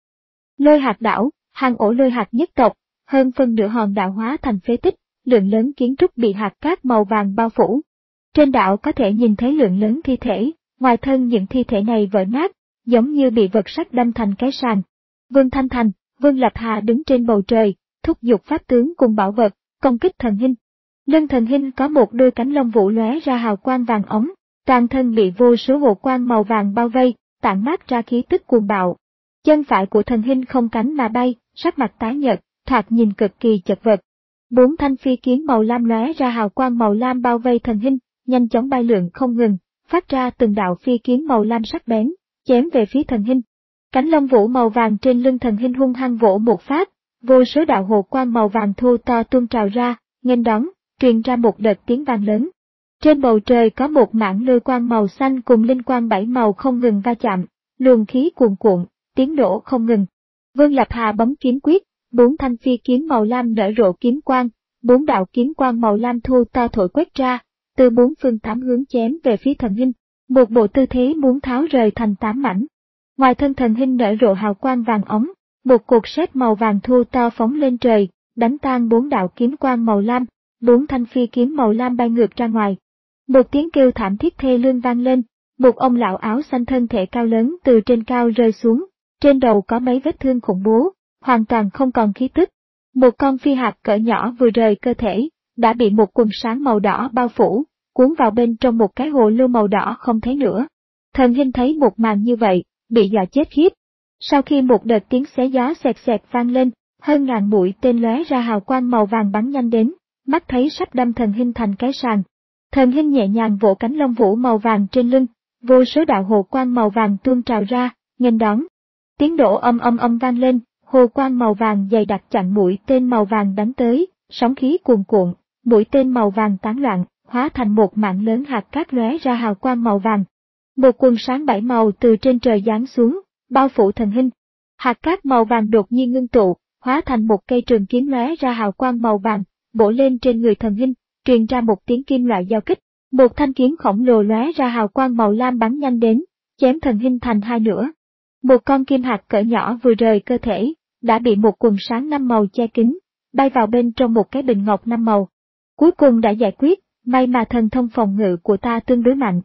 Lôi hạt đảo, hang ổ lôi hạt nhất tộc, hơn phân nửa hòn đảo hóa thành phế tích, lượng lớn kiến trúc bị hạt cát màu vàng bao phủ. Trên đảo có thể nhìn thấy lượng lớn thi thể, ngoài thân những thi thể này vỡ nát, giống như bị vật sắt đâm thành cái sàn. Vương Thanh Thành, Vương Lập Hà đứng trên bầu trời, thúc giục pháp tướng cùng bảo vật, công kích thần hình. Lưng thần hình có một đôi cánh lông vũ lóe ra hào quang vàng ống, toàn thân bị vô số hộ quang màu vàng bao vây, tản mát ra khí tức cuồng bạo. Chân phải của thần hình không cánh mà bay, sắc mặt tái nhợt, thoạt nhìn cực kỳ chật vật. Bốn thanh phi kiếm màu lam lóe ra hào quang màu lam bao vây thần hình, nhanh chóng bay lượn không ngừng, phát ra từng đạo phi kiếm màu lam sắc bén, chém về phía thần hình. Cánh lông vũ màu vàng trên lưng thần hình hung hăng vỗ một phát, vô số đạo hồ quang màu vàng thô to tuôn trào ra, nghênh đón, truyền ra một đợt tiếng vang lớn. Trên bầu trời có một mảng lôi quang màu xanh cùng linh quang bảy màu không ngừng va chạm, luồng khí cuồn cuộn, tiếng nổ không ngừng. Vương Lập Hà bấm kiếm quyết, bốn thanh phi kiếm màu lam nở rộ kiếm quang, bốn đạo kiếm quang màu lam thô to thổi quét ra, từ bốn phương tám hướng chém về phía thần hình, một bộ tư thế muốn tháo rời thành tám mảnh. Ngoài thân thần hình nở rộ hào quang vàng ống, một cột sét màu vàng thô to phóng lên trời, đánh tan bốn đạo kiếm quang màu lam, bốn thanh phi kiếm màu lam bay ngược ra ngoài. Một tiếng kêu thảm thiết thê lương vang lên, một ông lão áo xanh thân thể cao lớn từ trên cao rơi xuống, trên đầu có mấy vết thương khủng bố, hoàn toàn không còn khí tức. Một con phi hạt cỡ nhỏ vừa rời cơ thể, đã bị một quần sáng màu đỏ bao phủ, cuốn vào bên trong một cái hồ lô màu đỏ không thấy nữa. Thần hình thấy một màn như vậy, bị dọa chết khiếp. Sau khi một đợt tiếng xé gió xẹt xẹt vang lên, hơn ngàn mũi tên lóe ra hào quang màu vàng bắn nhanh đến, mắt thấy sắp đâm thần hình thành cái sàng. Thần hình nhẹ nhàng vỗ cánh lông vũ màu vàng trên lưng, vô số đạo hồ quang màu vàng tuôn trào ra, nghênh đón. Tiếng nổ âm âm âm vang lên, hồ quang màu vàng dày đặc chặn mũi tên màu vàng đánh tới, sóng khí cuồn cuộn, mũi tên màu vàng tán loạn, hóa thành một mảng lớn hạt cát lóe ra hào quang màu vàng. Một quần sáng bảy màu từ trên trời giáng xuống, bao phủ thần hình. Hạt cát màu vàng đột nhiên ngưng tụ, hóa thành một cây trường kiếm lóe ra hào quang màu vàng, bổ lên trên người thần hình, truyền ra một tiếng kim loại giao kích. Một thanh kiếm khổng lồ lóe ra hào quang màu lam bắn nhanh đến, chém thần hình thành hai nửa. Một con kim hạt cỡ nhỏ vừa rời cơ thể, đã bị một quần sáng năm màu che kín, bay vào bên trong một cái bình ngọc năm màu. Cuối cùng đã giải quyết, may mà thần thông phòng ngự của ta tương đối mạnh.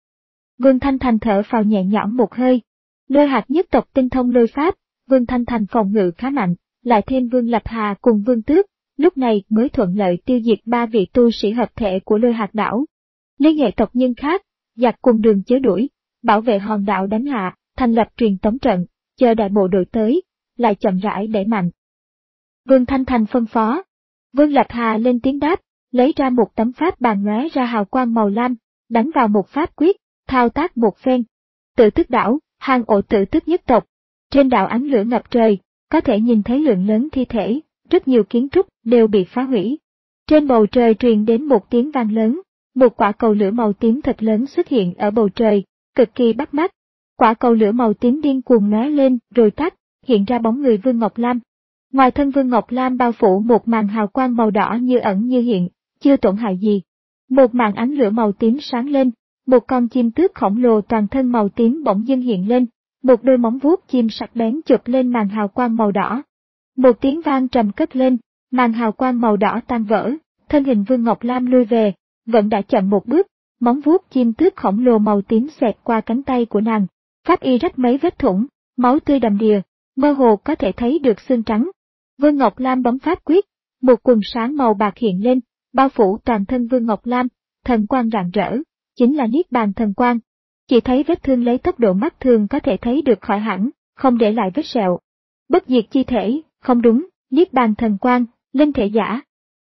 Vương Thanh Thành thở phào nhẹ nhõm một hơi. Lôi hạt nhất tộc tinh thông lôi pháp, Vương Thanh Thành phòng ngự khá mạnh, lại thêm Vương Lập Hà cùng Vương Tước, lúc này mới thuận lợi tiêu diệt ba vị tu sĩ hợp thể của lôi hạt đảo. Liên hệ tộc nhân khác, giặc cùng đường chớ đuổi, bảo vệ hòn đảo đánh hạ, thành lập truyền tống trận, chờ đại bộ đội tới, lại chậm rãi đẩy mạnh. Vương Thanh Thành phân phó. Vương Lập Hà lên tiếng đáp, lấy ra một tấm pháp bàn lóe ra hào quang màu lam, đánh vào một pháp quyết, thao tác một phen. Tự Tước đảo, hang ổ Tự Tước nhất tộc. Trên đảo ánh lửa ngập trời, có thể nhìn thấy lượng lớn thi thể, rất nhiều kiến trúc đều bị phá hủy. Trên bầu trời truyền đến một tiếng vang lớn, một quả cầu lửa màu tím thật lớn xuất hiện ở bầu trời, cực kỳ bắt mắt. Quả cầu lửa màu tím điên cuồng lóe lên rồi tắt, hiện ra bóng người Vương Ngọc Lam. Ngoài thân Vương Ngọc Lam bao phủ một màn hào quang màu đỏ như ẩn như hiện, chưa tổn hại gì. Một màn ánh lửa màu tím sáng lên, một con chim tước khổng lồ toàn thân màu tím bỗng dưng hiện lên, một đôi móng vuốt chim sắc bén chụp lên màn hào quang màu đỏ. Một tiếng vang trầm cất lên, màn hào quang màu đỏ tan vỡ, thân hình Vương Ngọc Lam lui về, vẫn đã chậm một bước, móng vuốt chim tước khổng lồ màu tím xẹt qua cánh tay của nàng, pháp y rách mấy vết thủng, máu tươi đầm đìa, mơ hồ có thể thấy được xương trắng. Vương Ngọc Lam bấm pháp quyết, một quần sáng màu bạc hiện lên, bao phủ toàn thân Vương Ngọc Lam, thần quang rạng rỡ, chính là Niết Bàn thần quang. Chỉ thấy vết thương lấy tốc độ mắt thường có thể thấy được khỏi hẳn, không để lại vết sẹo. Bất diệt chi thể, không đúng, Niết Bàn thần quang, linh thể giả.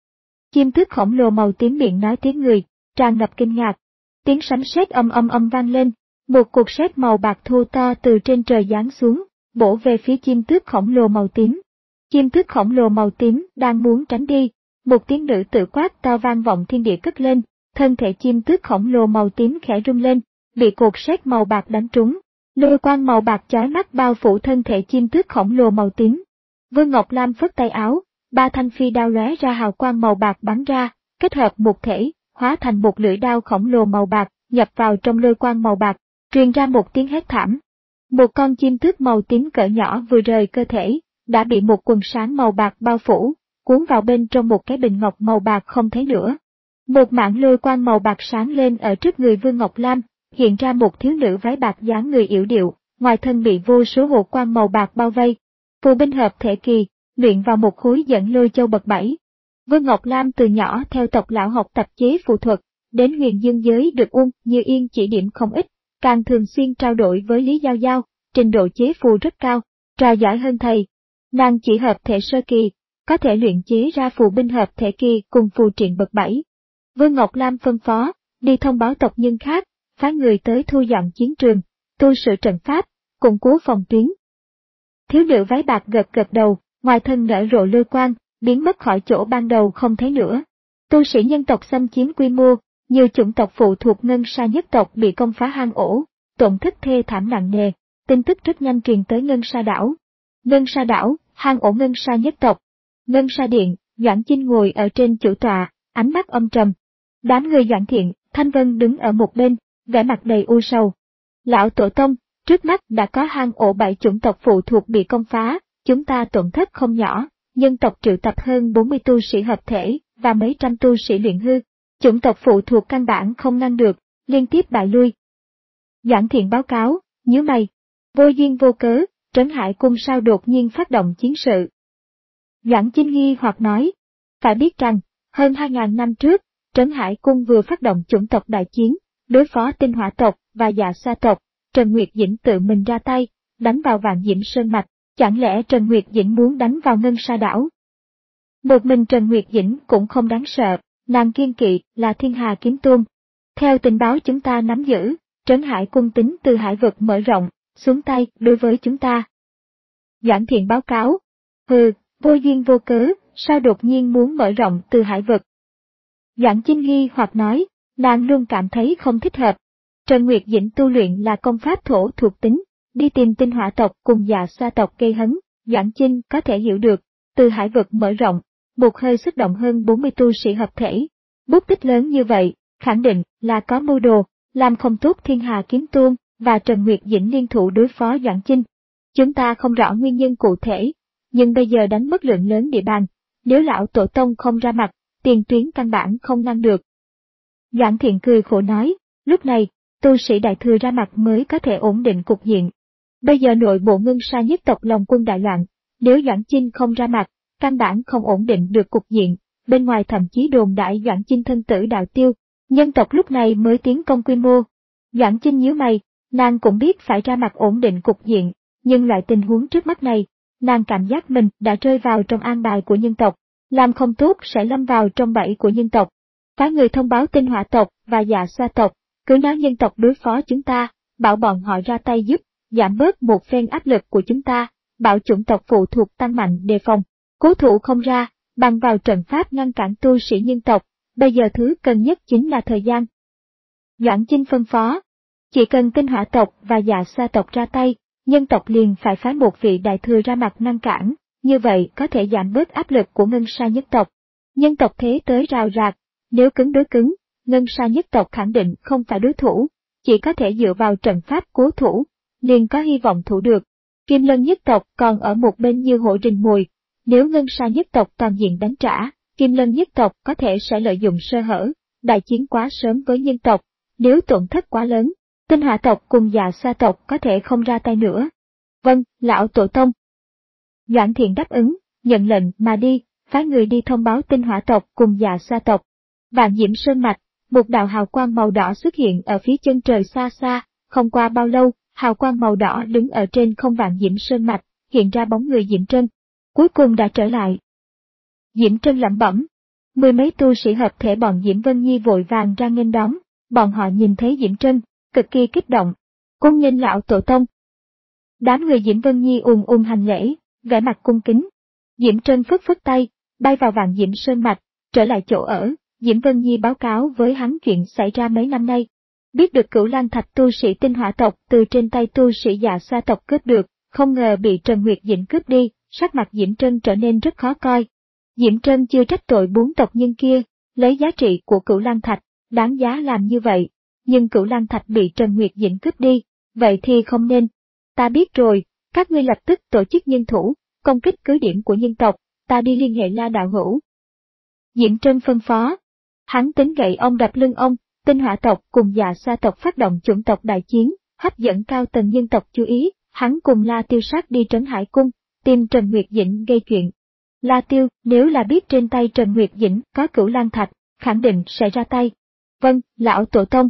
Chim tước khổng lồ màu tím miệng nói tiếng người, tràn ngập kinh ngạc. Tiếng sấm sét âm âm âm vang lên, một cục sét màu bạc thô to từ trên trời giáng xuống, bổ về phía chim tước khổng lồ màu tím. Chim tước khổng lồ màu tím đang muốn tránh đi, một tiếng nữ tự quát to vang vọng thiên địa cất lên, thân thể chim tước khổng lồ màu tím khẽ rung lên, bị cột sét màu bạc đánh trúng. Lôi quang màu bạc chói mắt bao phủ thân thể chim tước khổng lồ màu tím. Vương Ngọc Lam phất tay áo, ba thanh phi đao lóe ra hào quang màu bạc bắn ra, kết hợp một thể, hóa thành một lưỡi đao khổng lồ màu bạc, nhập vào trong lôi quang màu bạc, truyền ra một tiếng hét thảm. Một con chim tước màu tím cỡ nhỏ vừa rời cơ thể, đã bị một quần sáng màu bạc bao phủ, cuốn vào bên trong một cái bình ngọc màu bạc không thấy nữa. Một mảng lôi quang màu bạc sáng lên ở trước người Vương Ngọc Lam, hiện ra một thiếu nữ váy bạc dáng người yểu điệu, ngoài thân bị vô số hộ quang màu bạc bao vây. Phù binh hợp thể kỳ, luyện vào một khối dẫn lôi châu bậc bảy. Vương Ngọc Lam từ nhỏ theo tộc lão học tập chế phù thuật, đến huyền dương giới được Uông Như Yên chỉ điểm không ít, càng thường xuyên trao đổi với Lý Giao Giao, trình độ chế phù rất cao, trò giỏi hơn thầy. Nàng chỉ hợp thể sơ kỳ, có thể luyện chế ra phù binh hợp thể kỳ cùng phù triện bậc bảy. Vương Ngọc Lam phân phó, đi thông báo tộc nhân khác, phái người tới thu dọn chiến trường, tu sửa trận pháp, củng cố phòng tuyến. Thiếu nữ váy bạc gật gật đầu, ngoài thân nở rộ lôi quang, biến mất khỏi chỗ ban đầu không thấy nữa. Tu sĩ nhân tộc xâm chiếm quy mô, nhiều chủng tộc phụ thuộc Ngân Sa nhất tộc bị công phá hang ổ, tổn thất thê thảm nặng nề, tin tức rất nhanh truyền tới Ngân Sa đảo. Ngân Sa đảo, hang ổ Ngân Sa nhất tộc. Ngân Sa điện, Doãn Chinh ngồi ở trên chủ tọa, ánh mắt âm trầm. Đám người Doãn Thiện, Thanh Vân đứng ở một bên, vẻ mặt đầy u sầu. Lão tổ tông, trước mắt đã có hang ổ bảy chủng tộc phụ thuộc bị công phá, chúng ta tổn thất không nhỏ, nhân tộc triệu tập hơn bốn mươi tu sĩ hợp thể và mấy trăm tu sĩ luyện hư, chủng tộc phụ thuộc căn bản không ngăn được, liên tiếp bại lui. Doãn Thiện báo cáo, nhíu mày, vô duyên vô cớ, Trấn Hải Cung sao đột nhiên phát động chiến sự. Doãn Chinh nghi hoặc nói, phải biết rằng, hơn hai ngàn năm trước, Trấn Hải Cung vừa phát động chủng tộc đại chiến, đối phó Tinh Hỏa tộc và Dạ Xoa tộc, Trần Nguyệt Dĩnh tự mình ra tay, đánh vào Vạn Diễm Sơn Mạch, chẳng lẽ Trần Nguyệt Dĩnh muốn đánh vào Ngân Sa đảo? Một mình Trần Nguyệt Dĩnh cũng không đáng sợ, nàng kiên kỵ là Thiên Hà Kiếm Tôn. Theo tình báo chúng ta nắm giữ, Trấn Hải Cung tính từ hải vực mở rộng, xuống tay đối với chúng ta. Doãn Thiện báo cáo, hừ, vô duyên vô cớ, sao đột nhiên muốn mở rộng từ hải vực? Doãn Chinh nghi hoặc nói, nàng luôn cảm thấy không thích hợp. Trần Nguyệt Dĩnh tu luyện là công pháp thổ thuộc tính, đi tìm Tinh Hỏa tộc cùng Dạ Xoa tộc gây hấn, Doãn Chinh có thể hiểu được, từ hải vực mở rộng, một hơi xuất động hơn bốn mươi tu sĩ hợp thể. Bút tích lớn như vậy, khẳng định là có mưu đồ, làm không tốt Thiên Hà Kiếm Tôn và Trần Nguyệt Dĩnh liên thủ đối phó Doãn Chinh. Chúng ta không rõ nguyên nhân cụ thể, nhưng bây giờ đánh mất lượng lớn địa bàn, nếu lão tổ tông không ra mặt, tiền tuyến căn bản không ngăn được. Doãn Thiện cười khổ nói, lúc này, tu sĩ đại thừa ra mặt mới có thể ổn định cục diện. Bây giờ nội bộ Ngân Sa nhất tộc lòng quân đại loạn, nếu Doãn Chinh không ra mặt, căn bản không ổn định được cục diện, bên ngoài thậm chí đồn đại Doãn Chinh thân tử đạo tiêu, nhân tộc lúc này mới tiến công quy mô. Doãn Chinh nhíu mày, nàng cũng biết phải ra mặt ổn định cục diện, nhưng loại tình huống trước mắt này, nàng cảm giác mình đã rơi vào trong an bài của nhân tộc, làm không tốt sẽ lâm vào trong bẫy của nhân tộc. Phái người thông báo tinh hỏa tộc và dạ xoa tộc, cứ nói nhân tộc đối phó chúng ta, bảo bọn họ ra tay giúp, giảm bớt một phen áp lực của chúng ta, bảo chủng tộc phụ thuộc tăng mạnh đề phòng, cố thủ không ra, bằng vào trận pháp ngăn cản tu sĩ nhân tộc, bây giờ thứ cần nhất chính là thời gian. Doãn Chinh phân phó, chỉ cần tinh hỏa tộc và dạ xoa tộc ra tay, nhân tộc liền phải phái một vị đại thừa ra mặt ngăn cản, như vậy có thể giảm bớt áp lực của Ngân Sa nhất tộc. Nhân tộc thế tới rào rạc, nếu cứng đối cứng, Ngân Sa nhất tộc khẳng định không phải đối thủ, chỉ có thể dựa vào trận pháp cố thủ, liền có hy vọng thủ được. Kim Lân nhất tộc còn ở một bên như hổ rình mồi, nếu Ngân Sa nhất tộc toàn diện đánh trả, Kim Lân nhất tộc có thể sẽ lợi dụng sơ hở, đại chiến quá sớm với nhân tộc, nếu tổn thất quá lớn, tinh hỏa tộc cùng dạ xoa tộc có thể không ra tay nữa. Vâng, lão tổ tông. Doãn Thiện đáp ứng, nhận lệnh mà đi, phái người đi thông báo tinh hỏa tộc cùng dạ xoa tộc. Vạn Diễm Sơn Mạch, một đạo hào quang màu đỏ xuất hiện ở phía chân trời xa xa, không qua bao lâu, hào quang màu đỏ đứng ở trên không Vạn Diễm Sơn Mạch, hiện ra bóng người Diễm Trân. Cuối cùng đã trở lại. Diễm Trân lẩm bẩm. Mười mấy tu sĩ hợp thể bọn Diễm Vân Nhi vội vàng ra nghênh đón, bọn họ nhìn thấy Diễm Trân, cực kỳ kích động. Cung nghênh lão tổ tông. Đám người Diễm Vân Nhi ùn ùn hành lễ, vẻ mặt cung kính. Diễm Trân phất phất tay, bay vào Vạn Diễm Sơn Mạch, trở lại chỗ ở. Diễm Vân Nhi báo cáo với hắn chuyện xảy ra mấy năm nay. Biết được Cửu Lang Thạch tu sĩ tinh hỏa tộc từ trên tay tu sĩ dạ xoa tộc cướp được, không ngờ bị Trần Nguyệt Dĩnh cướp đi, sắc mặt Diễm Trân trở nên rất khó coi. Diễm Trân chưa trách tội bốn tộc nhân kia, lấy giá trị của Cửu Lang Thạch, đáng giá làm như vậy, nhưng Cửu Lang Thạch bị Trần Nguyệt Dĩnh cướp đi, vậy thì không nên. Ta biết rồi, các ngươi lập tức tổ chức nhân thủ, công kích cứ điểm của nhân tộc, ta đi liên hệ La đạo hữu. Diễm Trân phân phó. Hắn tính gậy ông đập lưng ông, tinh hỏa tộc cùng dạ xoa tộc phát động chủng tộc đại chiến, hấp dẫn cao tầng nhân tộc chú ý, hắn cùng La Tiêu sát đi Trấn Hải Cung, tìm Trần Nguyệt Dĩnh gây chuyện. La Tiêu, nếu là biết trên tay Trần Nguyệt Dĩnh có Cửu Lang Thạch, khẳng định sẽ ra tay. Vâng, lão tổ tông.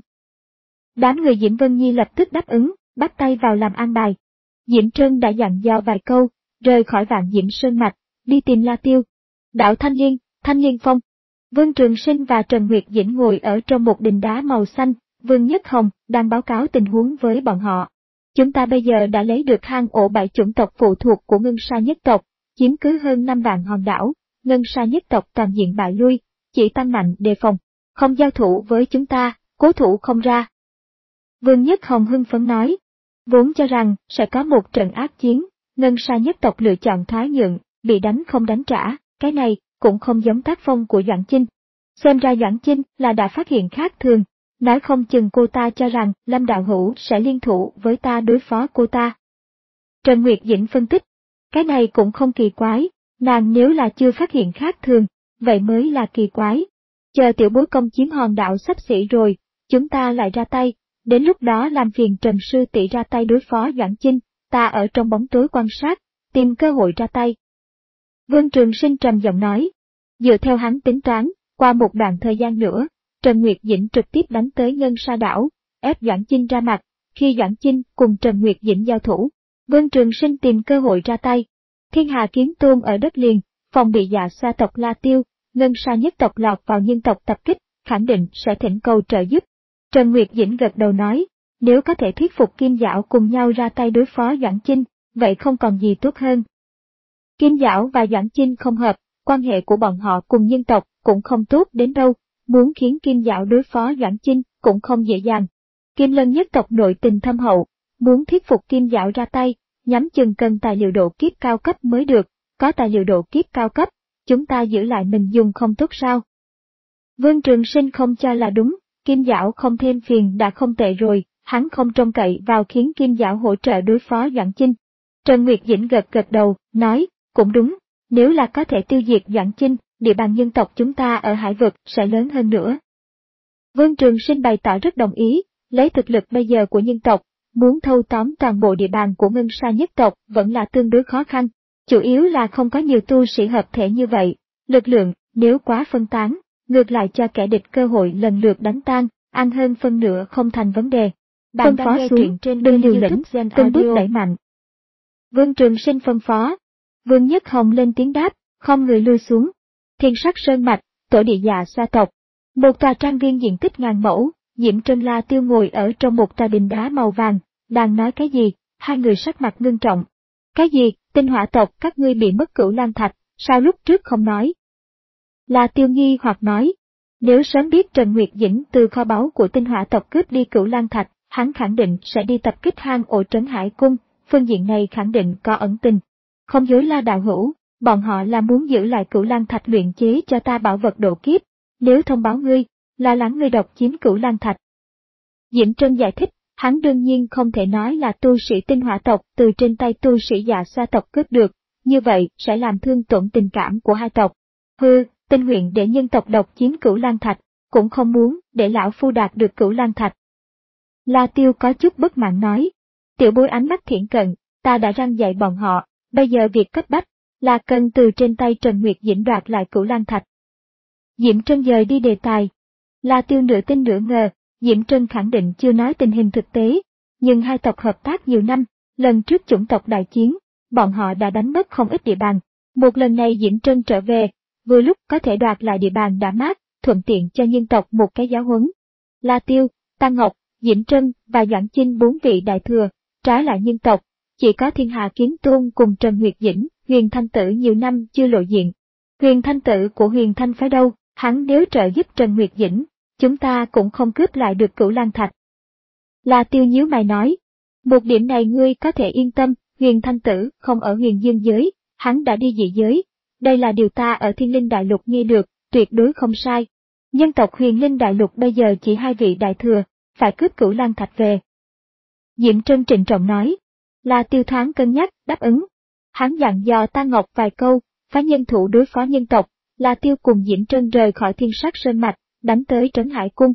Đám người Diễm Vân Nhi lập tức đáp ứng, bắt tay vào làm an bài. Diễm Trân đã dặn dò vài câu, rời khỏi Vạn Diễm Sơn Mạch, đi tìm La Tiêu. Đảo Thanh Liên, Thanh Liên Phong. Vương Trường Sinh và Trần Nguyệt Dĩnh ngồi ở trong một đình đá màu xanh, Vương Nhất Hồng đang báo cáo tình huống với bọn họ. Chúng ta bây giờ đã lấy được hang ổ bảy chủng tộc phụ thuộc của Ngân Sa nhất tộc, chiếm cứ hơn năm vạn hòn đảo, Ngân Sa nhất tộc toàn diện bại lui, chỉ tăng mạnh đề phòng, không giao thủ với chúng ta, cố thủ không ra. Vương Nhất Hồng hưng phấn nói, vốn cho rằng sẽ có một trận ác chiến, Ngân Sa nhất tộc lựa chọn thoái nhượng, bị đánh không đánh trả, cái này cũng không giống tác phong của Doãn Chinh. Xem ra Doãn Chinh là đã phát hiện khác thường, nói không chừng cô ta cho rằng Lâm đạo hữu sẽ liên thủ với ta đối phó cô ta. Trần Nguyệt Dĩnh phân tích, cái này cũng không kỳ quái, nàng nếu là chưa phát hiện khác thường, vậy mới là kỳ quái. Chờ tiểu bối công chiếm hòn đảo sắp xỉ rồi, chúng ta lại ra tay, đến lúc đó làm phiền Trần sư tỷ ra tay đối phó Doãn Chinh, ta ở trong bóng tối quan sát, tìm cơ hội ra tay. Vương Trường Sinh trầm giọng nói, dựa theo hắn tính toán, qua một đoạn thời gian nữa, Trần Nguyệt Dĩnh trực tiếp đánh tới Ngân Sa đảo, ép Doãn Chinh ra mặt, khi Doãn Chinh cùng Trần Nguyệt Dĩnh giao thủ, Vương Trường Sinh tìm cơ hội ra tay. Thiên Hà Kiếm Tôn ở đất liền, phòng bị dạ xoa tộc La Tiêu, Ngân Sa nhất tộc lọt vào nhân tộc tập kích, khẳng định sẽ thỉnh cầu trợ giúp. Trần Nguyệt Dĩnh gật đầu nói, nếu có thể thuyết phục Kim Giảo cùng nhau ra tay đối phó Doãn Chinh, vậy không còn gì tốt hơn. Kim Giảo và Doãn Chinh không hợp, quan hệ của bọn họ cùng nhân tộc cũng không tốt đến đâu, muốn khiến Kim Giảo đối phó Doãn Chinh cũng không dễ dàng. Kim Lân nhất tộc nội tình thâm hậu, muốn thuyết phục Kim Giảo ra tay, nhắm chừng cần tài liệu độ kiếp cao cấp mới được, có tài liệu độ kiếp cao cấp, chúng ta giữ lại mình dùng không tốt sao? Vương Trường Sinh không cho là đúng, Kim Giảo không thêm phiền đã không tệ rồi, hắn không trông cậy vào khiến Kim Giảo hỗ trợ đối phó Doãn Chinh. Trần Nguyệt Dĩnh gật gật đầu, nói, cũng đúng, nếu là có thể tiêu diệt Doãn Chinh, địa bàn nhân tộc chúng ta ở hải vực sẽ lớn hơn nữa. Vương Trường Sinh bày tỏ rất đồng ý, lấy thực lực bây giờ của nhân tộc, muốn thâu tóm toàn bộ địa bàn của Ngân Sa nhất tộc vẫn là tương đối khó khăn, chủ yếu là không có nhiều tu sĩ hợp thể như vậy, lực lượng nếu quá phân tán, ngược lại cho kẻ địch cơ hội lần lượt đánh tan, ăn hơn phân nửa không thành vấn đề. Phân phó xuống, đừng liều lĩnh, từng bước đẩy mạnh. Vương Trường Sinh phân phó, Vương Nhất Hồng lên tiếng đáp, không người lui xuống. Thiên Sắc Sơn Mạch, tổ địa dạ sa tộc. Một tòa trang viên diện tích ngàn mẫu, Diễm Trân La Tiêu ngồi ở trong một tòa đình đá màu vàng, đang nói cái gì, hai người sắc mặt ngưng trọng. Cái gì, Tinh Hỏa tộc các ngươi bị mất Cửu Lang Thạch, sao lúc trước không nói? La Tiêu nghi hoặc nói, nếu sớm biết Trần Nguyệt Dĩnh từ kho báu của Tinh Hỏa tộc cướp đi Cửu Lang Thạch, hắn khẳng định sẽ đi tập kích hang ổ Trấn Hải Cung, phương diện này khẳng định có ẩn tình. Không dối La đạo hữu, bọn họ là muốn giữ lại Cửu Lang Thạch luyện chế cho ta bảo vật độ kiếp, nếu thông báo ngươi, lo lắng ngươi độc chiếm Cửu Lang Thạch. Diễm Trân giải thích, hắn đương nhiên không thể nói là tu sĩ Tinh Hỏa tộc từ trên tay tu sĩ Dạ Sa tộc cướp được, như vậy sẽ làm thương tổn tình cảm của hai tộc. Hừ, Tinh huyện để nhân tộc độc chiếm Cửu Lang Thạch, cũng không muốn để lão phu đạt được Cửu Lang Thạch. La Tiêu có chút bất mãn nói, tiểu bối ánh mắt thiện cận, ta đã răn dạy bọn họ, bây giờ việc cấp bách là cần từ trên tay Trần Nguyệt Dĩnh đoạt lại Cửu Lang Thạch. Diễm Trân dời đi đề tài. La Tiêu nửa tin nửa ngờ, Diễm Trân khẳng định chưa nói tình hình thực tế, nhưng hai tộc hợp tác nhiều năm, lần trước chủng tộc đại chiến, bọn họ đã đánh mất không ít địa bàn. Một lần này Diễm Trân trở về, vừa lúc có thể đoạt lại địa bàn đã mát, thuận tiện cho nhân tộc một cái giáo huấn. La Tiêu, Tăng Ngọc, Diễm Trân và Doãn Chinh bốn vị đại thừa, trái lại nhân tộc, chỉ có Thiên Hà Kiếm Tôn cùng Trần Nguyệt Dĩnh, Huyền Thanh Tử nhiều năm chưa lộ diện. Huyền Thanh Tử của Huyền Thanh phái đâu, hắn nếu trợ giúp Trần Nguyệt Dĩnh, chúng ta cũng không cướp lại được Cửu Lang Thạch. La Tiêu nhíu mày nói, một điểm này ngươi có thể yên tâm, Huyền Thanh Tử không ở Huyền Dương giới, hắn đã đi dị giới, đây là điều ta ở Thiên Linh Đại Lục nghe được, tuyệt đối không sai. Nhân tộc Huyền Linh Đại Lục bây giờ chỉ hai vị đại thừa, phải cướp Cửu Lang Thạch về. Diễm Trân trịnh trọng nói, La Tiêu thoáng cân nhắc, đáp ứng. Hắn dặn dò Tăng Ngọc vài câu, phái nhân thủ đối phó nhân tộc, La Tiêu cùng Diễm Trân rời khỏi Thiên Sắc Sơn Mạch, đánh tới Trấn Hải Cung.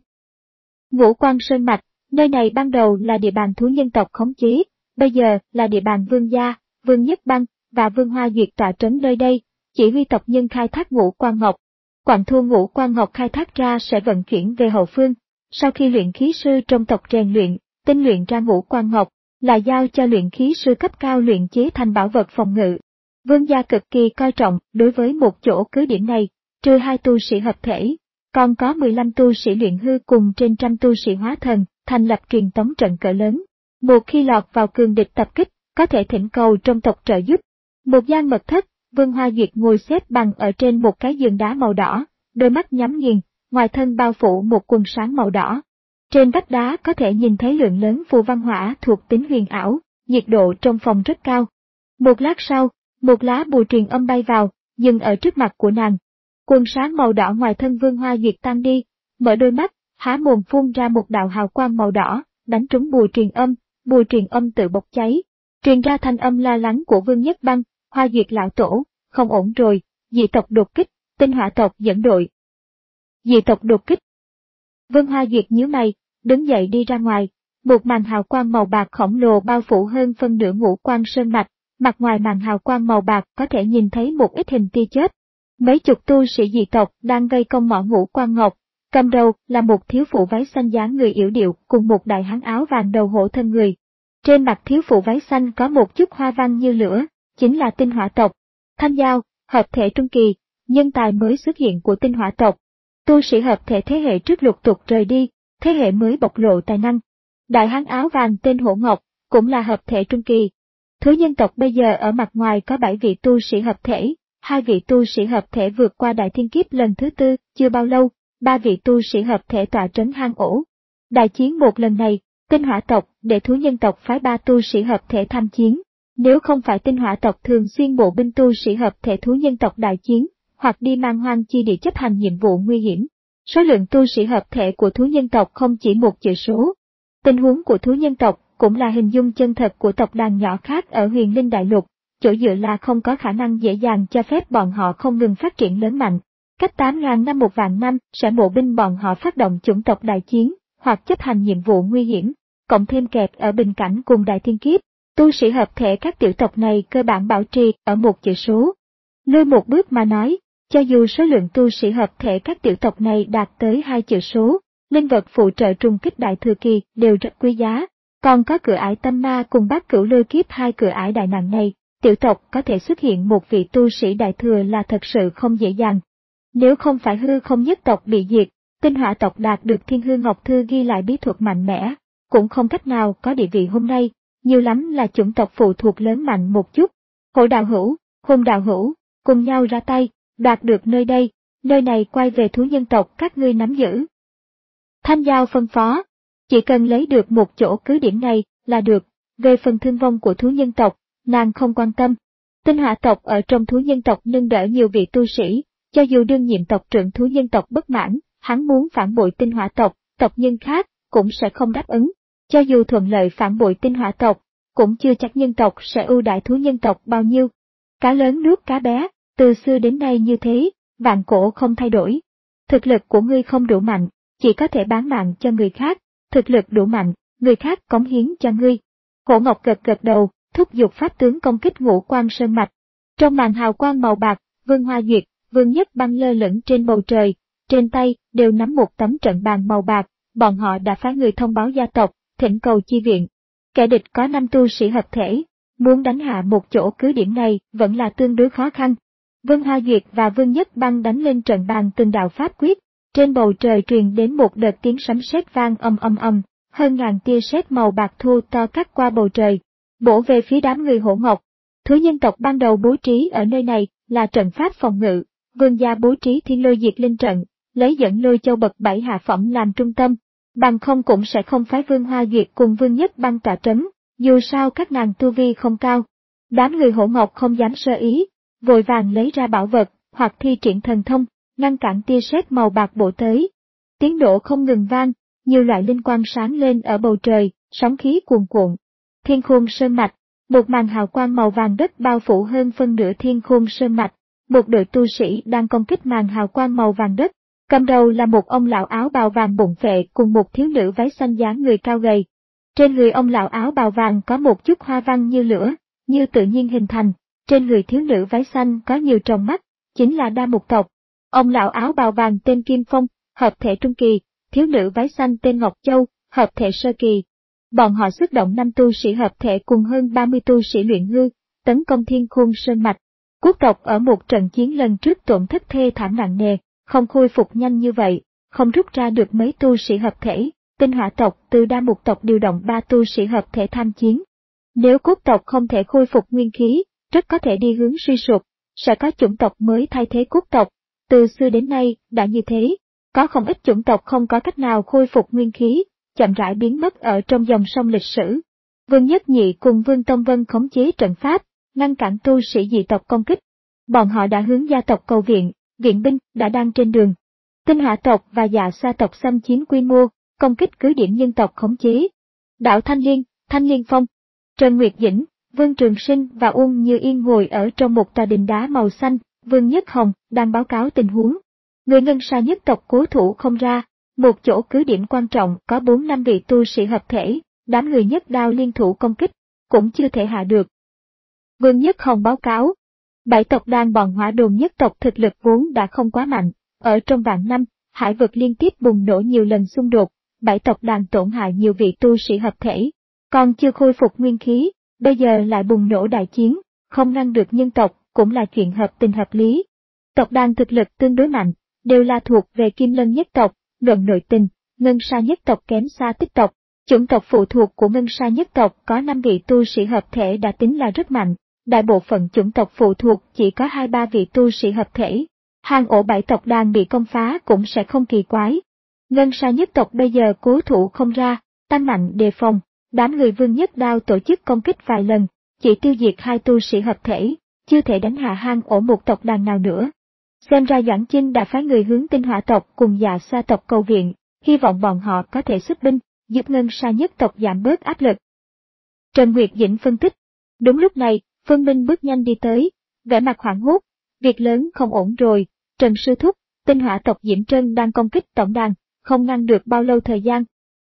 Ngũ Quan Sơn Mạch, nơi này ban đầu là địa bàn thú nhân tộc khống chế, bây giờ là địa bàn Vương Gia, Vương Nhất Băng và Vương Hoa Duyệt tọa trấn nơi đây, chỉ huy tộc nhân khai thác Ngũ Quan Ngọc. Quặng thu Ngũ Quan Ngọc khai thác ra sẽ vận chuyển về hậu phương, sau khi luyện khí sư trong tộc rèn luyện, tinh luyện ra Ngũ Quan Ngọc, là giao cho luyện khí sư cấp cao luyện chế thành bảo vật phòng ngự. Vương gia cực kỳ coi trọng đối với một chỗ cứ điểm này, trừ hai tu sĩ hợp thể, còn có mười lăm tu sĩ luyện hư cùng trên trăm tu sĩ hóa thần, thành lập truyền tống trận cỡ lớn. Một khi lọt vào cường địch tập kích, có thể thỉnh cầu trong tộc trợ giúp. Một gian mật thất, Vương Hoa Duyệt ngồi xếp bằng ở trên một cái giường đá màu đỏ, đôi mắt nhắm nghiền, ngoài thân bao phủ một quần sáng màu đỏ. Trên vách đá có thể nhìn thấy lượng lớn phù văn hỏa thuộc tính huyền ảo, nhiệt độ trong phòng rất cao. Một lát sau, một lá bùa truyền âm bay vào, dừng ở trước mặt của nàng. Quần sáng màu đỏ ngoài thân Vương Hoa Duyệt tan đi, mở đôi mắt, há mồm phun ra một đạo hào quang màu đỏ, đánh trúng bùa truyền âm, bùa truyền âm tự bốc cháy. Truyền ra thanh âm la lắng của Vương Nhất Băng, Hoa Duyệt lão tổ, không ổn rồi, dị tộc đột kích, Tinh Hỏa tộc dẫn đội. Dị tộc đột kích. Vương Hoa Duyệt nhíu mày, đứng dậy đi ra ngoài, một màn hào quang màu bạc khổng lồ bao phủ hơn phân nửa Ngũ Quan Sơn Mạch, mặt ngoài màn hào quang màu bạc có thể nhìn thấy một ít hình tia chớp. Mấy chục tu sĩ dị tộc đang vây công mỏ Ngũ Quan Ngọc, cầm đầu là một thiếu phụ váy xanh dáng người yểu điệu cùng một đại hán áo vàng đầu hổ thân người. Trên mặt thiếu phụ váy xanh có một chút hoa văn như lửa, chính là Tinh Hỏa tộc. Thanh Giao, hợp thể trung kỳ, nhân tài mới xuất hiện của Tinh Hỏa tộc. Tu sĩ hợp thể thế hệ trước lục tục rời đi, thế hệ mới bộc lộ tài năng. Đại hán áo vàng tên Hổ Ngọc, cũng là hợp thể trung kỳ. Thú nhân tộc bây giờ ở mặt ngoài có bảy vị tu sĩ hợp thể, hai vị tu sĩ hợp thể vượt qua đại thiên kiếp lần thứ tư, chưa bao lâu, ba vị tu sĩ hợp thể tọa trấn hang ổ. Đại chiến một lần này, Tinh Hỏa tộc để thú nhân tộc phái ba tu sĩ hợp thể tham chiến. Nếu không phải Tinh Hỏa tộc thường xuyên bộ binh tu sĩ hợp thể thú nhân tộc đại chiến, hoặc đi mang hoang chi địa chấp hành nhiệm vụ nguy hiểm, số lượng tu sĩ hợp thể của thú nhân tộc không chỉ một chữ số. Tình huống của thú nhân tộc cũng là hình dung chân thật của tộc đàn nhỏ khác ở Huyền Linh Đại Lục, chỗ dựa là không có khả năng dễ dàng cho phép bọn họ không ngừng phát triển lớn mạnh. Cách tám ngàn năm một vạn năm sẽ bộ binh bọn họ phát động chủng tộc đại chiến, hoặc chấp hành nhiệm vụ nguy hiểm, cộng thêm kẹp ở bình cảnh cùng đại thiên kiếp. Tu sĩ hợp thể các tiểu tộc này cơ bản bảo trì ở một chữ số. Lùi một bước mà nói, cho dù số lượng tu sĩ hợp thể các tiểu tộc này đạt tới hai chữ số, linh vật phụ trợ trùng kích đại thừa kỳ đều rất quý giá, còn có cửa ải tâm ma cùng bát cửu lôi kiếp hai cửa ải đại nạn này, tiểu tộc có thể xuất hiện một vị tu sĩ đại thừa là thật sự không dễ dàng. Nếu không phải hư không nhất tộc bị diệt, tinh hỏa tộc đạt được Thiên Hư Ngọc Thư ghi lại bí thuật mạnh mẽ, cũng không cách nào có địa vị hôm nay, nhiều lắm là chủng tộc phụ thuộc lớn mạnh một chút. Hổ đạo hữu, Hùng đạo hữu, cùng nhau ra tay, đoạt được nơi đây, nơi này quay về thú nhân tộc các ngươi nắm giữ. Thanh Giao phân phó, chỉ cần lấy được một chỗ cứ điểm này là được, về phần thương vong của thú nhân tộc, nàng không quan tâm. Tinh hỏa tộc ở trong thú nhân tộc nâng đỡ nhiều vị tu sĩ, cho dù đương nhiệm tộc trưởng thú nhân tộc bất mãn, hắn muốn phản bội tinh hỏa tộc, tộc nhân khác cũng sẽ không đáp ứng. Cho dù thuận lợi phản bội tinh hỏa tộc, cũng chưa chắc nhân tộc sẽ ưu đãi thú nhân tộc bao nhiêu. Cá lớn nuốt cá bé, từ xưa đến nay như thế, vạn cổ không thay đổi. Thực lực của ngươi không đủ mạnh, chỉ có thể bán mạng cho người khác, thực lực đủ mạnh, người khác cống hiến cho ngươi. Hổ Ngọc gật gật đầu, thúc giục pháp tướng công kích Ngũ Quan Sơn Mạch. Trong màn hào quang màu bạc, Vương Hoa Duyệt, Vương Nhất Băng lơ lửng trên bầu trời, trên tay đều nắm một tấm trận bàn màu bạc, bọn họ đã phái người thông báo gia tộc, thỉnh cầu chi viện. Kẻ địch có năm tu sĩ hợp thể, muốn đánh hạ một chỗ cứ điểm này vẫn là tương đối khó khăn. Vương Hoa Duyệt và Vương Nhất Băng đánh lên trận bàn từng đạo pháp quyết, trên bầu trời truyền đến một đợt tiếng sấm sét vang âm âm âm, hơn ngàn tia sét màu bạc thô to cắt qua bầu trời, bổ về phía đám người Hổ Ngọc. Thú nhân tộc ban đầu bố trí ở nơi này là trận pháp phòng ngự, Vương gia bố trí Thiên Lôi Diệt Linh trận, lấy dẫn Lôi Châu bậc bảy hạ phẩm làm trung tâm, bằng không cũng sẽ không phái Vương Hoa Duyệt cùng Vương Nhất Băng tọa trấn, dù sao các nàng tu vi không cao. Đám người Hổ Ngọc không dám sơ ý, vội vàng lấy ra bảo vật, hoặc thi triển thần thông, ngăn cản tia sét màu bạc bổ tới. Tiếng nổ không ngừng vang, nhiều loại linh quang sáng lên ở bầu trời, sóng khí cuồn cuộn. Thiên Khôn Sơn Mạch, một màn hào quang màu vàng đất bao phủ hơn phân nửa Thiên Khôn Sơn Mạch, một đội tu sĩ đang công kích màn hào quang màu vàng đất. Cầm đầu là một ông lão áo bào vàng bụng phệ cùng một thiếu nữ váy xanh dáng người cao gầy. Trên người ông lão áo bào vàng có một chút hoa văn như lửa, như tự nhiên hình thành, trên người thiếu nữ váy xanh có nhiều tròng mắt, chính là Đa Mục tộc. Ông lão áo bào vàng tên Kim Phong, hợp thể trung kỳ, thiếu nữ váy xanh tên Ngọc Châu, hợp thể sơ kỳ. Bọn họ xuất động năm tu sĩ hợp thể cùng hơn ba mươi tu sĩ luyện hư, tấn công Thiên Khôn Sơn Mạch. Quốc tộc ở một trận chiến lần trước tổn thất thê thảm nặng nề, không khôi phục nhanh như vậy, không rút ra được mấy tu sĩ hợp thể. Tinh hỏa tộc từ Đa Mục tộc điều động ba tu sĩ hợp thể tham chiến. Nếu quốc tộc không thể khôi phục nguyên khí, rất có thể đi hướng suy sụp, sẽ có chủng tộc mới thay thế quốc tộc. Từ xưa đến nay đã như thế, có không ít chủng tộc không có cách nào khôi phục nguyên khí, chậm rãi biến mất ở trong dòng sông lịch sử. Vương Nhất Nhị cùng Vương Tông Vân khống chế trận pháp, ngăn cản tu sĩ dị tộc công kích. Bọn họ đã hướng gia tộc cầu viện, viện binh đã đang trên đường. Tinh hỏa tộc và Dạ Sa tộc xâm chiếm quy mô, công kích cứ điểm nhân tộc khống chế. Đảo Thanh Liên, Thanh Liên Phong, Trần Nguyệt Dĩnh, Vương Trường Sinh và Uông Như Yên ngồi ở trong một tòa đình đá màu xanh, Vương Nhất Hồng đang báo cáo tình huống. Người Ngân Sa nhất tộc cố thủ không ra, một chỗ cứ điểm quan trọng có bốn năm vị tu sĩ hợp thể, đám người Nhất Đao liên thủ công kích, cũng chưa thể hạ được. Vương Nhất Hồng báo cáo, bảy tộc đàn bọn Hỏa Đồn nhất tộc thực lực vốn đã không quá mạnh, ở trong vạn năm, hải vực liên tiếp bùng nổ nhiều lần xung đột, bảy tộc đàn tổn hại nhiều vị tu sĩ hợp thể, còn chưa khôi phục nguyên khí, bây giờ lại bùng nổ đại chiến, không ngăn được nhân tộc, cũng là chuyện hợp tình hợp lý. Tộc đàn thực lực tương đối mạnh, đều là thuộc về Kim Lân nhất tộc, luận nội tình, Ngân Sa nhất tộc kém xa Tích tộc. Chủng tộc phụ thuộc của Ngân Sa nhất tộc có năm vị tu sĩ hợp thể đã tính là rất mạnh, đại bộ phận chủng tộc phụ thuộc chỉ có hai ba vị tu sĩ hợp thể. Hàng ổ bảy tộc đàn bị công phá cũng sẽ không kỳ quái. Ngân Sa nhất tộc bây giờ cố thủ không ra, tăng mạnh đề phòng, đám người Vương Nhất Đao tổ chức công kích vài lần, chỉ tiêu diệt hai tu sĩ hợp thể, chưa thể đánh hạ hang ổ một tộc đàn nào nữa. Xem ra Doãn Chinh đã phái người hướng Tinh Hỏa tộc cùng Dạ Sa tộc cầu viện, hy vọng bọn họ có thể xuất binh, giúp Ngân Sa nhất tộc giảm bớt áp lực. Trần Nguyệt Dĩnh phân tích. Đúng lúc này, Phương Minh bước nhanh đi tới, vẻ mặt hoảng hốt, việc lớn không ổn rồi. Trần sư thúc, Tinh Hỏa tộc Diễm Trân đang công kích tổng đàn, không ngăn được bao lâu thời gian.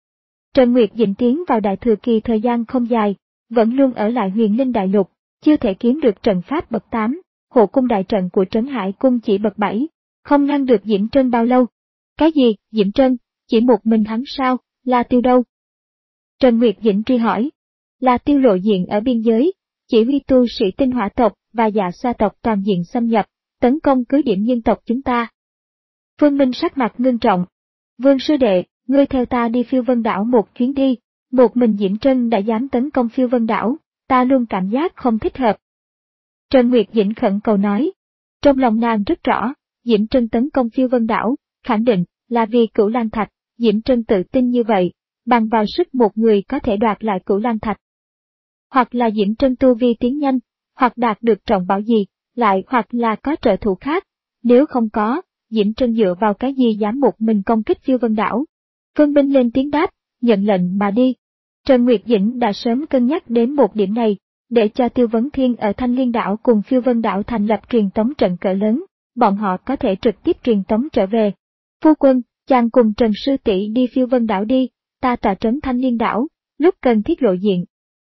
Trần Nguyệt Dĩnh tiến vào đại thừa kỳ thời gian không dài, vẫn luôn ở lại Huyền Linh đại lục, chưa thể kiếm được trận pháp bậc tám, hộ cung đại trận của Trấn Hải cung chỉ bậc bảy, không ngăn được Diễm Trân bao lâu. Cái gì, Diễm Trân, chỉ một mình hắn sao, La Tiêu đâu? Trần Nguyệt Dĩnh truy hỏi. La Tiêu lộ diện ở biên giới, chỉ huy tu sĩ tinh hỏa tộc và dạ xoa tộc toàn diện xâm nhập, tấn công cứ điểm nhân tộc chúng ta. Phương Minh sắc mặt ngưng trọng. Vương sư đệ, ngươi theo ta đi Phiêu Vân đảo một chuyến đi, một mình Diễm Trân đã dám tấn công Phiêu Vân đảo, ta luôn cảm giác không thích hợp. Trần Nguyệt Dĩnh khẩn cầu nói. Trong lòng nàng rất rõ, Diễm Trân tấn công Phiêu Vân đảo, khẳng định là vì Cửu Lang Thạch, Diễm Trân tự tin như vậy, bằng vào sức một người có thể đoạt lại Cửu Lang Thạch. Hoặc là Diễm Trân tu vi tiến nhanh, hoặc đạt được trọng bảo gì, lại hoặc là có trợ thủ khác, nếu không có, Diễm Trân dựa vào cái gì dám một mình công kích Phiêu Vân đảo. Phương Minh lên tiếng đáp, nhận lệnh mà đi. Trần Nguyệt Dĩnh đã sớm cân nhắc đến một điểm này, để cho Tiêu Vấn Thiên ở Thanh Liên đảo cùng Phiêu Vân đảo thành lập truyền tống trận cỡ lớn, bọn họ có thể trực tiếp truyền tống trở về. Phu quân, chàng cùng Trần sư tỷ đi Phiêu Vân đảo đi, ta tọa trấn Thanh Liên đảo, lúc cần thiết lộ diện.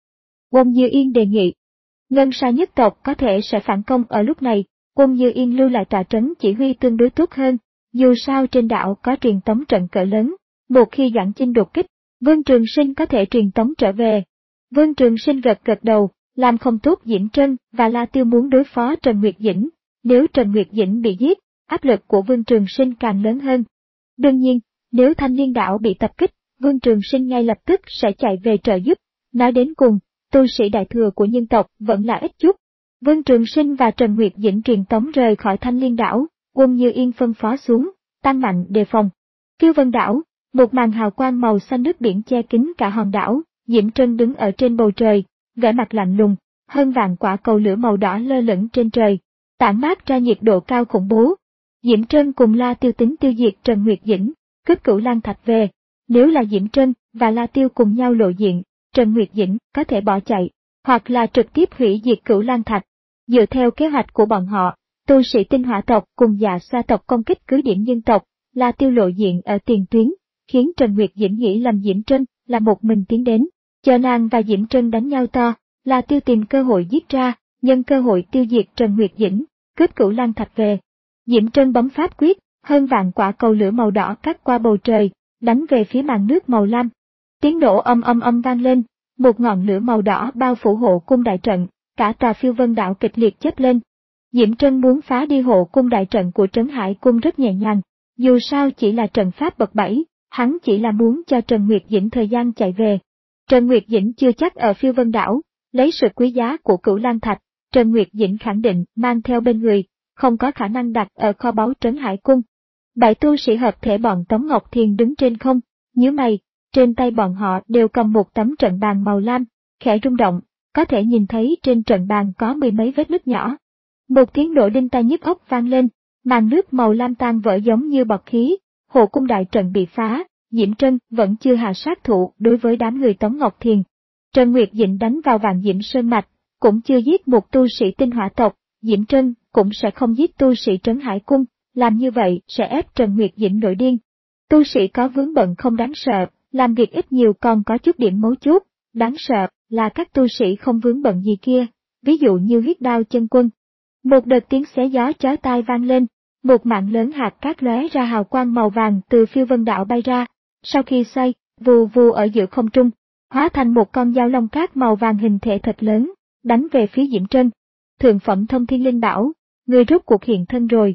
Quân Như Yên đề nghị. Ngân Sa nhất tộc có thể sẽ phản công ở lúc này, Quân Như Yên lưu lại tọa trấn chỉ huy tương đối tốt hơn, dù sao trên đảo có truyền tống trận cỡ lớn, một khi Doãn Chinh đột kích, Vương Trường Sinh có thể truyền tống trở về. Vương Trường Sinh gật gật đầu, làm không tốt Diễm Trân và La Tiêu muốn đối phó Trần Nguyệt Dĩnh, nếu Trần Nguyệt Dĩnh bị giết, áp lực của Vương Trường Sinh càng lớn hơn. Đương nhiên, nếu Thanh Liên đảo bị tập kích, Vương Trường Sinh ngay lập tức sẽ chạy về trợ giúp, nói đến cùng, tu sĩ đại thừa của nhân tộc vẫn là ít chút. Vương Trường Sinh và Trần Nguyệt Dĩnh truyền tống rời khỏi Thanh Liên đảo, Quân Như Yên phân phó xuống, tăng mạnh đề phòng. Phiêu Vân đảo, một màn hào quang màu xanh nước biển che kín cả hòn đảo, Diễm Trân đứng ở trên bầu trời, vẻ mặt lạnh lùng, hơn vạn quả cầu lửa màu đỏ lơ lửng trên trời, tản mát ra nhiệt độ cao khủng bố. Diễm Trân cùng La Tiêu tính tiêu diệt Trần Nguyệt Dĩnh, cướp Cửu Lang Thạch về. Nếu là Diễm Trân và La Tiêu cùng nhau lộ diện, Trần Nguyệt Dĩnh có thể bỏ chạy, hoặc là trực tiếp hủy diệt Cửu Lang Thạch. Dựa theo kế hoạch của bọn họ, tu sĩ tinh hỏa tộc cùng dạ xoa tộc công kích cứ điểm nhân tộc, La Tiêu lộ diện ở tiền tuyến, khiến Trần Nguyệt Dĩnh nghĩ lầm Diễm Trân là một mình tiến đến. Chờ nàng và Diễm Trân đánh nhau to, La Tiêu tìm cơ hội giết ra, nhân cơ hội tiêu diệt Trần Nguyệt Dĩnh, cướp Cửu Lang Thạch về. Diễm Trân bấm pháp quyết, hơn vạn quả cầu lửa màu đỏ cắt qua bầu trời, đánh về phía màn nước màu lam. Tiếng nổ âm âm âm vang lên, một ngọn lửa màu đỏ bao phủ hộ cung đại trận, cả tòa Phiêu Vân đảo kịch liệt chớp lên. Diễm Trân muốn phá đi hộ cung đại trận của Trấn Hải cung rất nhẹ nhàng, dù sao chỉ là trận pháp bậc bảy, hắn chỉ là muốn cho Trần Nguyệt Dĩnh thời gian chạy về. Trần Nguyệt Dĩnh chưa chắc ở Phiêu Vân đảo, lấy sự quý giá của Cửu Lang Thạch, Trần Nguyệt Dĩnh khẳng định mang theo bên người, không có khả năng đặt ở kho báu Trấn Hải cung. Bảy tu sĩ hợp thể bọn Tống Ngọc Thiền đứng trên không, nhíu mày, trên tay bọn họ đều cầm một tấm trận bàn màu lam, khẽ rung động, có thể nhìn thấy trên trận bàn có mười mấy vết nứt nhỏ. Một tiếng nổ đinh tai nhức óc vang lên, màn nước màu lam tan vỡ giống như bọt khí, hộ cung đại trận bị phá, Diễm Trân vẫn chưa hạ sát thủ đối với đám người Tống Ngọc Thiền. Trần Nguyệt Dĩnh đánh vào Vạn Diễm Sơn Mạch, cũng chưa giết một tu sĩ tinh hỏa tộc, Diễm Trân cũng sẽ không giết tu sĩ Trấn Hải cung, làm như vậy sẽ ép Trần Nguyệt Dĩnh nổi điên. Tu sĩ có vướng bận không đáng sợ, làm việc ít nhiều còn có chút điểm mấu chốt, đáng sợ là các tu sĩ không vướng bận gì kia, ví dụ như huyết đao chân quân. Một đợt tiếng xé gió chói tai vang lên, một mạng lớn hạt cát lóe ra hào quang màu vàng từ Phiêu Vân đảo bay ra, sau khi xoay, vù vù ở giữa không trung, hóa thành một con dao long cát màu vàng hình thể thật lớn, đánh về phía Diễm Trân. Thượng phẩm Thông Thiên Linh bảo, người rốt cuộc hiện thân rồi.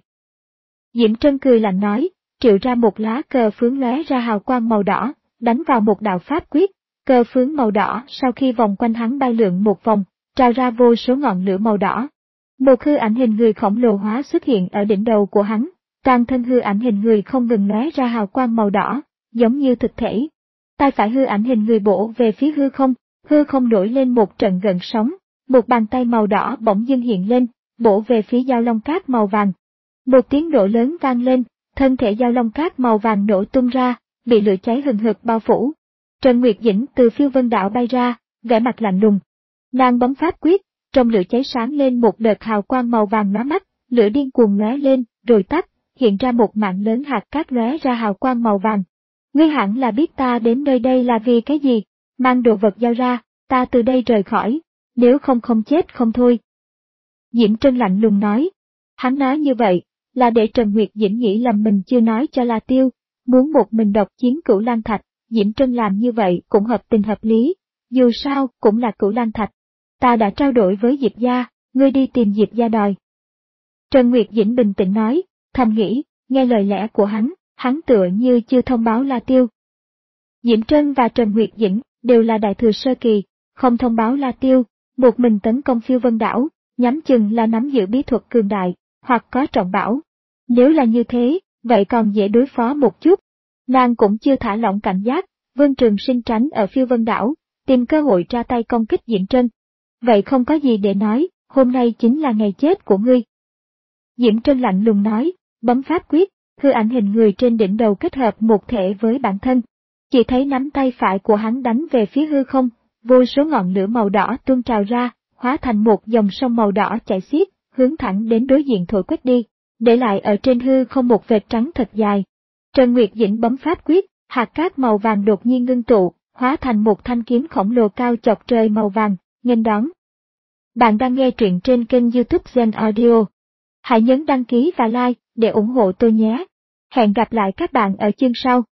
Diễm Trân cười lạnh nói, triệu ra một lá cờ phướng lóe ra hào quang màu đỏ, đánh vào một đạo pháp quyết, cờ phướng màu đỏ sau khi vòng quanh hắn bay lượn một vòng, trào ra vô số ngọn lửa màu đỏ. Một hư ảnh hình người khổng lồ hóa xuất hiện ở đỉnh đầu của hắn, toàn thân hư ảnh hình người không ngừng lóe ra hào quang màu đỏ, giống như thực thể. Tay phải hư ảnh hình người bổ về phía hư không, hư không nổi lên một trận gợn sóng, một bàn tay màu đỏ bỗng dưng hiện lên, bổ về phía dao long cát màu vàng. Một tiếng nổ lớn vang lên, thân thể dao long cát màu vàng nổ tung ra, bị lửa cháy hừng hực bao phủ. Trần Nguyệt Dĩnh từ Phiêu Vân đảo bay ra, vẻ mặt lạnh lùng. Nàng bấm pháp quyết, trong lửa cháy sáng lên một đợt hào quang màu vàng lóa mắt, lửa điên cuồng lóe lên, rồi tắt, hiện ra một mạng lớn hạt cát lóe ra hào quang màu vàng. Ngươi hẳn là biết ta đến nơi đây là vì cái gì, mang đồ vật giao ra, ta từ đây rời khỏi, nếu không không chết không thôi. Diễm Trân lạnh lùng nói. Hắn nói như vậy, là để Trần Nguyệt Dĩnh nghĩ lầm mình chưa nói cho La Tiêu, muốn một mình độc chiến Cửu Lang Thạch, Diễm Trân làm như vậy cũng hợp tình hợp lý, dù sao cũng là Cửu Lang Thạch. ta đã trao đổi với Diệp gia, ngươi đi tìm Diệp gia đòi. Trần Nguyệt Dĩnh bình tĩnh nói, thầm nghĩ, nghe lời lẽ của hắn, hắn tựa như chưa thông báo La Tiêu. Diễm Trân và Trần Nguyệt Dĩnh đều là đại thừa sơ kỳ, không thông báo La Tiêu, một mình tấn công Phiêu Vân đảo, nhắm chừng là nắm giữ bí thuật cường đại, hoặc có trọng bảo. Nếu là như thế, vậy còn dễ đối phó một chút. Nàng cũng chưa thả lỏng cảnh giác, Vương Trường Sinh tránh ở Phiêu Vân đảo, tìm cơ hội ra tay công kích Diễm Trân. Vậy không có gì để nói, hôm nay chính là ngày chết của ngươi. Diễm Trân lạnh lùng nói, bấm pháp quyết, hư ảnh hình người trên đỉnh đầu kết hợp một thể với bản thân. Chỉ thấy nắm tay phải của hắn đánh về phía hư không, vô số ngọn lửa màu đỏ tuôn trào ra, hóa thành một dòng sông màu đỏ chảy xiết, hướng thẳng đến đối diện thổi quét đi, để lại ở trên hư không một vệt trắng thật dài. Trần Nguyệt Dĩnh bấm pháp quyết, hạt cát màu vàng đột nhiên ngưng tụ, hóa thành một thanh kiếm khổng lồ cao chọc trời màu vàng, nghênh đón. Bạn đang nghe truyện trên kênh YouTube Gen Audio. Hãy nhấn đăng ký và like để ủng hộ tôi nhé. Hẹn gặp lại các bạn ở chương sau.